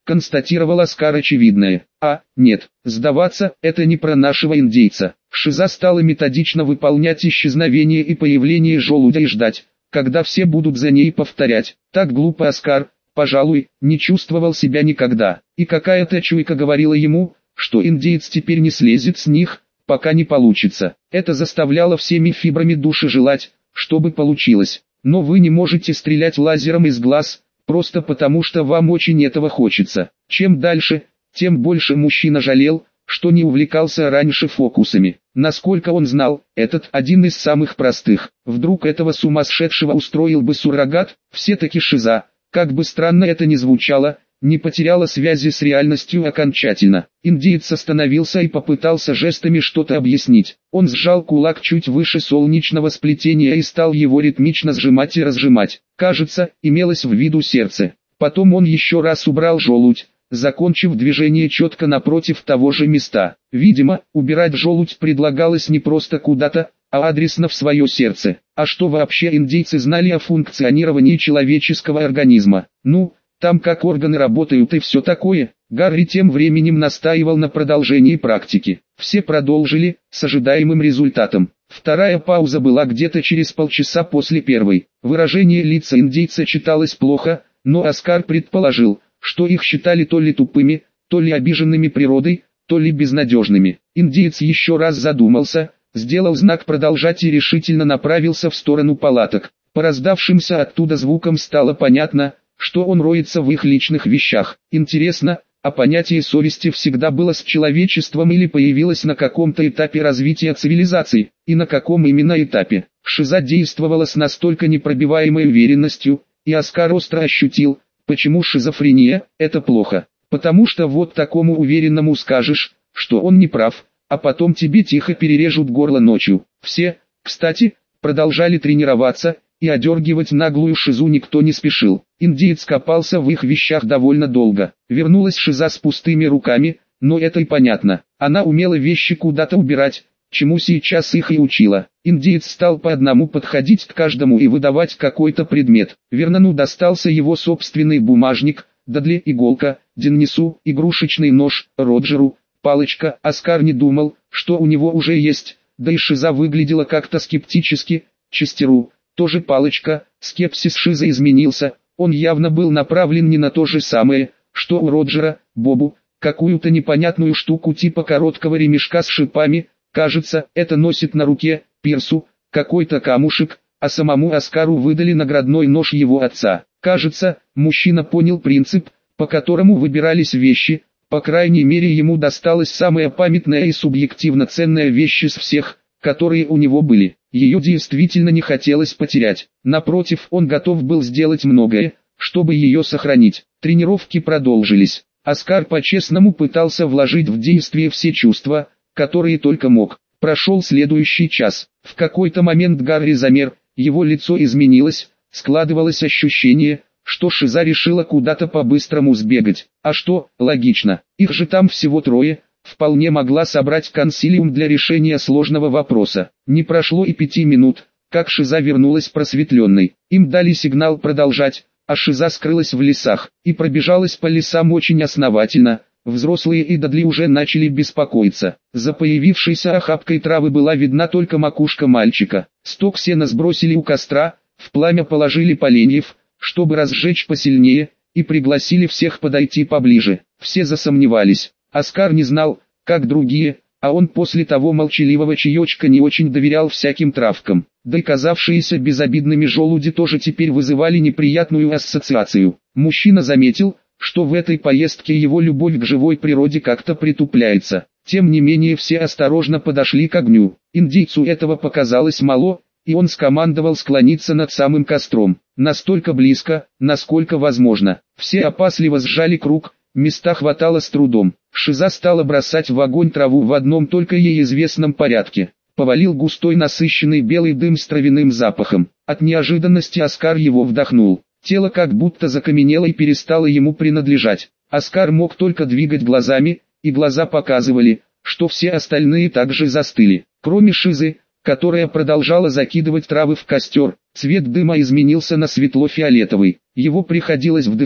констатировал Оскар очевидное. А, нет, сдаваться, это не про нашего индейца. Шиза стала методично выполнять исчезновение и появление желудя и ждать, когда все будут за ней повторять. Так глупо Оскар, пожалуй, не чувствовал себя никогда. И какая-то чуйка говорила ему, что индеец теперь не слезет с них, пока не получится. Это заставляло всеми фибрами души желать, чтобы получилось. Но вы не можете стрелять лазером из глаз, просто потому что вам очень этого хочется. Чем дальше, тем больше мужчина жалел, что не увлекался раньше фокусами. Насколько он знал, этот один из самых простых. Вдруг этого сумасшедшего устроил бы суррогат, все-таки шиза, как бы странно это ни звучало, не потеряла связи с реальностью окончательно. Индеец остановился и попытался жестами что-то объяснить. Он сжал кулак чуть выше солнечного сплетения и стал его ритмично сжимать и разжимать. Кажется, имелось в виду сердце. Потом он еще раз убрал желудь, закончив движение четко напротив того же места. Видимо, убирать желудь предлагалось не просто куда-то, а адресно в свое сердце. А что вообще индейцы знали о функционировании человеческого организма? Ну, там как органы работают и все такое. Гарри тем временем настаивал на продолжении практики. Все продолжили, с ожидаемым результатом. Вторая пауза была где-то через полчаса после первой. Выражение лица индейца читалось плохо, но Оскар предположил, что их считали то ли тупыми, то ли обиженными природой, то ли безнадежными. Индеец еще раз задумался, сделал знак продолжать и решительно направился в сторону палаток. По раздавшимся оттуда звукам стало понятно, что он роется в их личных вещах. Интересно, а понятие совести всегда было с человечеством или появилось на каком-то этапе развития цивилизации, и на каком именно этапе? Шиза действовала с настолько непробиваемой уверенностью, и Оскар остро ощутил, почему шизофрения – это плохо. Потому что вот такому уверенному скажешь, что он не прав, а потом тебе тихо перережут горло ночью. Все, кстати, продолжали тренироваться, и одергивать наглую шизу никто не спешил. Индеец копался в их вещах довольно долго. Вернулась шиза с пустыми руками, но это и понятно. Она умела вещи куда-то убирать, чему сейчас их и учила. Индеец стал по одному подходить к каждому и выдавать какой-то предмет. Вернону достался его собственный бумажник, Дадли иголка, Деннису игрушечный нож, Роджеру палочка. Оскар не думал, что у него уже есть, да и шиза выглядела как-то скептически. Честеру тоже палочка. Скепсис шиза изменился, он явно был направлен не на то же самое, что у Роджера, Бобу, какую-то непонятную штуку типа короткого ремешка с шипами. Кажется, это носит на руке Пирсу какой-то камушек, а самому Оскару выдали наградной нож его отца. Кажется, мужчина понял принцип, по которому выбирались вещи, по крайней мере ему досталась самая памятная и субъективно ценная вещь из всех, которые у него были. Ее действительно не хотелось потерять. Напротив, он готов был сделать многое, чтобы ее сохранить. Тренировки продолжились. Оскар по-честному пытался вложить в действие все чувства, которые только мог. Прошел следующий час. В какой-то момент Гарри замер, его лицо изменилось, складывалось ощущение, что шиза решила куда-то по-быстрому сбегать. А что, логично, их же там всего трое, вполне могла собрать консилиум для решения сложного вопроса. Не прошло и пяти минут, как шиза вернулась просветленной. Им дали сигнал продолжать, а шиза скрылась в лесах и пробежалась по лесам очень основательно. Взрослые и Дадли уже начали беспокоиться. За появившейся охапкой травы была видна только макушка мальчика. Сток сена сбросили у костра, в пламя положили поленьев, чтобы разжечь посильнее, и пригласили всех подойти поближе. Все засомневались. Оскар не знал, как другие, а он после того молчаливого чаечка не очень доверял всяким травкам. Да и казавшиеся безобидными желуди тоже теперь вызывали неприятную ассоциацию. Мужчина заметил, что в этой поездке его любовь к живой природе как-то притупляется. Тем не менее все осторожно подошли к огню. Индейцу этого показалось мало, и он скомандовал склониться над самым костром. Настолько близко, насколько возможно. Все опасливо сжали круг, места хватало с трудом. Шиза стала бросать в огонь траву в одном только ей известном порядке. Повалил густой насыщенный белый дым с травяным запахом. От неожиданности Оскар его вдохнул. Тело как будто закаменело и перестало ему принадлежать. Оскар мог только двигать глазами, и глаза показывали, что все остальные также застыли. Кроме шизы, которая продолжала закидывать травы в костер, цвет дыма изменился на светло-фиолетовый. Его приходилось вдыхать,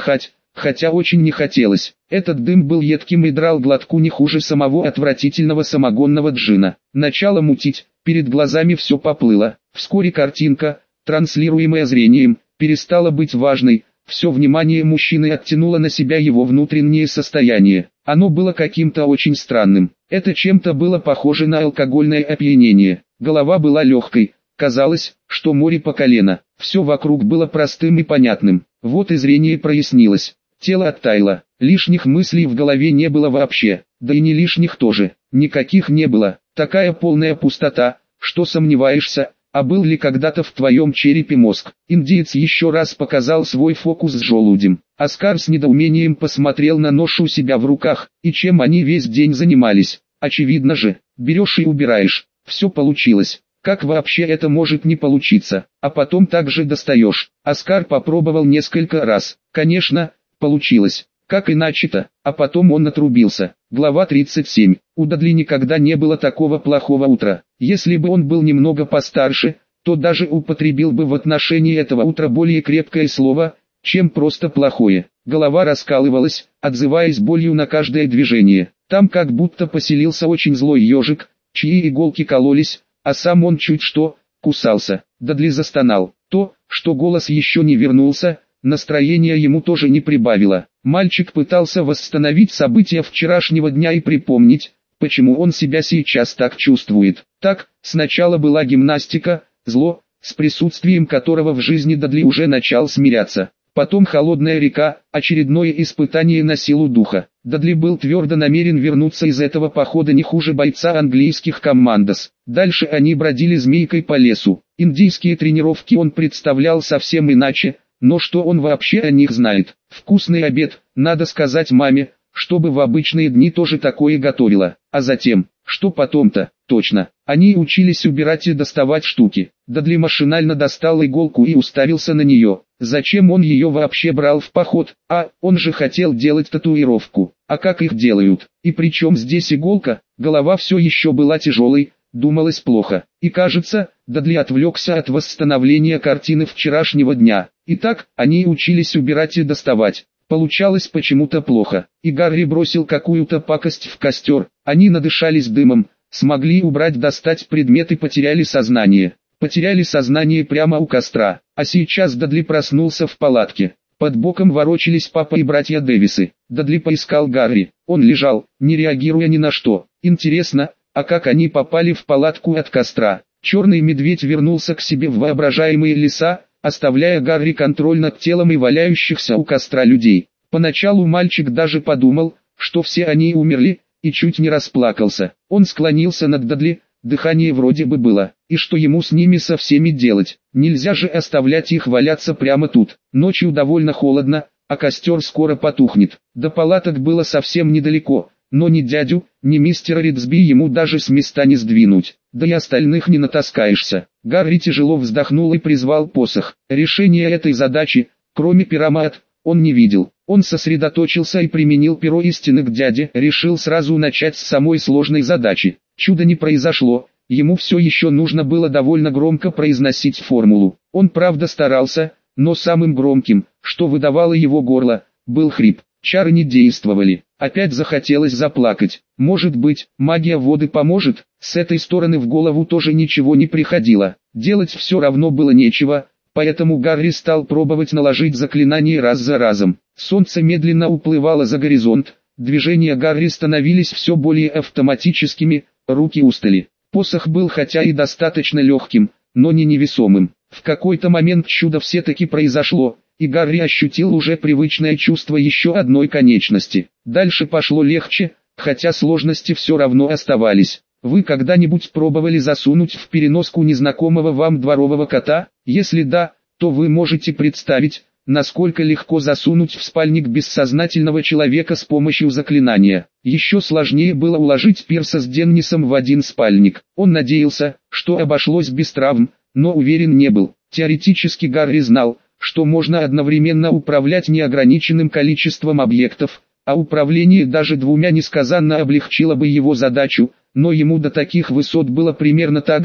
хотя очень не хотелось. Этот дым был едким и драл глотку не хуже самого отвратительного самогонного джина. Начало мутить, перед глазами все поплыло. Вскоре картинка, транслируемая зрением, перестала быть важной. Все внимание мужчины оттянуло на себя его внутреннее состояние. Оно было каким-то очень странным. Это чем-то было похоже на алкогольное опьянение. Голова была легкой, казалось, что море по колено. Все вокруг было простым и понятным. Вот и зрение прояснилось. Тело оттаяло. Лишних мыслей в голове не было вообще. Да и не лишних тоже. Никаких не было. Такая полная пустота, что сомневаешься, а был ли когда-то в твоем черепе мозг. Индеец еще раз показал свой фокус с желудем. Оскар с недоумением посмотрел на нож у себя в руках, и чем они весь день занимались. Очевидно же, берешь и убираешь. Все получилось. Как вообще это может не получиться? А потом также достаешь. Оскар попробовал несколько раз. Конечно, получилось. Как иначе-то? А потом он отрубился. Глава тридцать семь. У Дадли никогда не было такого плохого утра. Если бы он был немного постарше, то даже употребил бы в отношении этого утра более крепкое слово, чем просто плохое. Голова раскалывалась, отзываясь болью на каждое движение. Там как будто поселился очень злой ежик, чьи иголки кололись, а сам он чуть что, кусался. Дадли застонал. То, что голос еще не вернулся, настроение ему тоже не прибавило. Мальчик пытался восстановить события вчерашнего дня и припомнить, почему он себя сейчас так чувствует. Так, сначала была гимнастика, зло, с присутствием которого в жизни Дадли уже начал смиряться. Потом холодная река, очередное испытание на силу духа. Дадли был твердо намерен вернуться из этого похода не хуже бойца английских командос. Дальше они бродили змейкой по лесу. Индийские тренировки он представлял совсем иначе, но что он вообще о них знает? Вкусный обед, надо сказать маме, чтобы в обычные дни тоже такое готовила. А затем, что потом-то? Точно, они учились убирать и доставать штуки. Дадли машинально достал иголку и уставился на нее. Зачем он ее вообще брал в поход? А, он же хотел делать татуировку. А как их делают? И при чем здесь иголка? Голова все еще была тяжелой, думалось плохо. И кажется, Дадли отвлекся от восстановления картины вчерашнего дня. Итак, они учились убирать и доставать. Получалось почему-то плохо. И Гарри бросил какую-то пакость в костер. Они надышались дымом, смогли убрать, достать предметы, потеряли сознание. Потеряли сознание прямо у костра. А сейчас Дадли проснулся в палатке. Под боком ворочались папа и братья Дэвисы. Дадли поискал Гарри. Он лежал, не реагируя ни на что. Интересно, а как они попали в палатку от костра? Черный медведь вернулся к себе в воображаемые леса, оставляя Гарри контроль над телом и валяющихся у костра людей. Поначалу мальчик даже подумал, что все они умерли, и чуть не расплакался. Он склонился над Дадли, дыхание вроде бы было, и что ему с ними со всеми делать? Нельзя же оставлять их валяться прямо тут. Ночью довольно холодно, а костер скоро потухнет. До палаток было совсем недалеко, но ни дядю, ни мистера Ридсби ему даже с места не сдвинуть. Да и остальных не натаскаешься. Гарри тяжело вздохнул и призвал посох. Решение этой задачи, кроме пиромат, он не видел. Он сосредоточился и применил перо истины к дяде. Решил сразу начать с самой сложной задачи. Чудо не произошло. Ему все еще нужно было довольно громко произносить формулу. Он правда старался, но самым громким, что выдавало его горло, был хрип. Чары не действовали. Опять захотелось заплакать. Может быть, магия воды поможет? С этой стороны в голову тоже ничего не приходило. Делать все равно было нечего, поэтому Гарри стал пробовать наложить заклинание раз за разом. Солнце медленно уплывало за горизонт. Движения Гарри становились все более автоматическими, руки устали. Посох был хотя и достаточно легким, но не невесомым. В какой-то момент чудо все-таки произошло, и Гарри ощутил уже привычное чувство еще одной конечности. Дальше пошло легче, хотя сложности все равно оставались. Вы когда-нибудь пробовали засунуть в переноску незнакомого вам дворового кота? Если да, то вы можете представить, насколько легко засунуть в спальник бессознательного человека с помощью заклинания. Еще сложнее было уложить Пирса с Деннисом в один спальник. Он надеялся, что обошлось без травм, но уверен не был. Теоретически Гарри знал, что можно одновременно управлять неограниченным количеством объектов, а управление даже двумя несказанно облегчило бы его задачу, но ему до таких высот было примерно так же,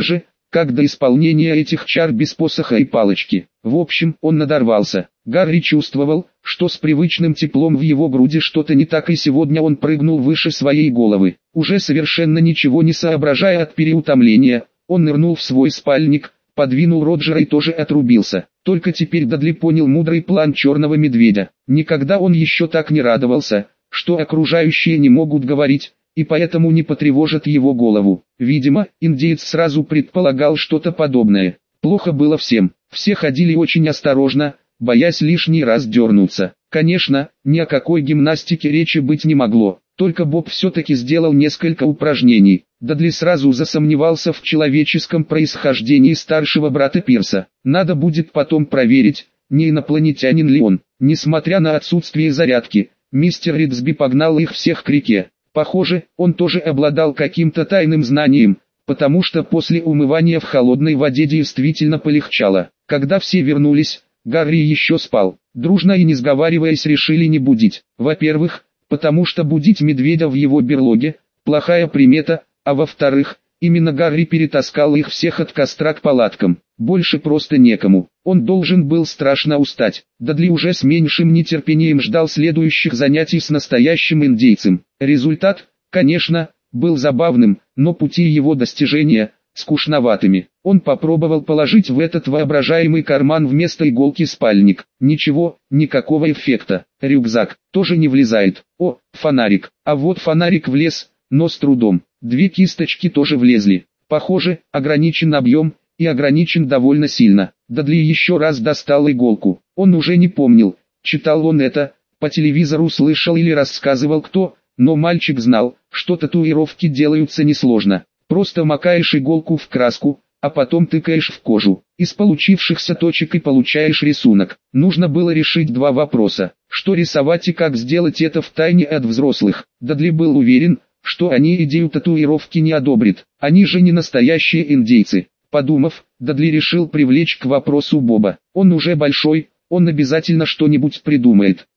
как до исполнения этих чар без посоха и палочки. В общем, он надорвался. Гарри чувствовал, что с привычным теплом в его груди что-то не так, и сегодня он прыгнул выше своей головы. Уже совершенно ничего не соображая от переутомления, он нырнул в свой спальник, подвинул Роджера и тоже отрубился. Только теперь Дадли понял мудрый план черного медведя. Никогда он еще так не радовался, что окружающие не могут говорить, и поэтому не потревожат его голову. Видимо, индеец сразу предполагал что-то подобное. Плохо было всем. Все ходили очень осторожно, боясь лишний раз дернуться. Конечно, ни о какой гимнастике речи быть не могло. Только Боб все-таки сделал несколько упражнений. Дадли сразу засомневался в человеческом происхождении старшего брата Пирса. Надо будет потом проверить, не инопланетянин ли он. Несмотря на отсутствие зарядки, мистер Ридсби погнал их всех к реке. Похоже, он тоже обладал каким-то тайным знанием, потому что после умывания в холодной воде действительно полегчало. Когда все вернулись, Гарри еще спал. Дружно и не сговариваясь решили не будить. Во-первых, потому что будить медведя в его берлоге – плохая примета, а во-вторых, именно Гарри перетаскал их всех от костра к палаткам. Больше просто некому. Он должен был страшно устать. Дадли уже с меньшим нетерпением ждал следующих занятий с настоящим индейцем. Результат, конечно, был забавным, но пути его достижения – скучноватыми. Он попробовал положить в этот воображаемый карман вместо иголки спальник. Ничего, никакого эффекта. Рюкзак тоже не влезает. О, фонарик. А вот фонарик влез, но с трудом. Две кисточки тоже влезли. Похоже, ограничен объем, и ограничен довольно сильно. Дадли еще раз достал иголку. Он уже не помнил, читал он это, по телевизору слышал или рассказывал кто, но мальчик знал, что татуировки делаются несложно. Просто макаешь иголку в краску, а потом тыкаешь в кожу. Из получившихся точек и получаешь рисунок. Нужно было решить два вопроса: что рисовать и как сделать это втайне от взрослых. Дадли был уверен, что они идею татуировки не одобрят. Они же не настоящие индейцы. Подумав, Дадли решил привлечь к вопросу Боба. Он уже большой, он обязательно что-нибудь придумает.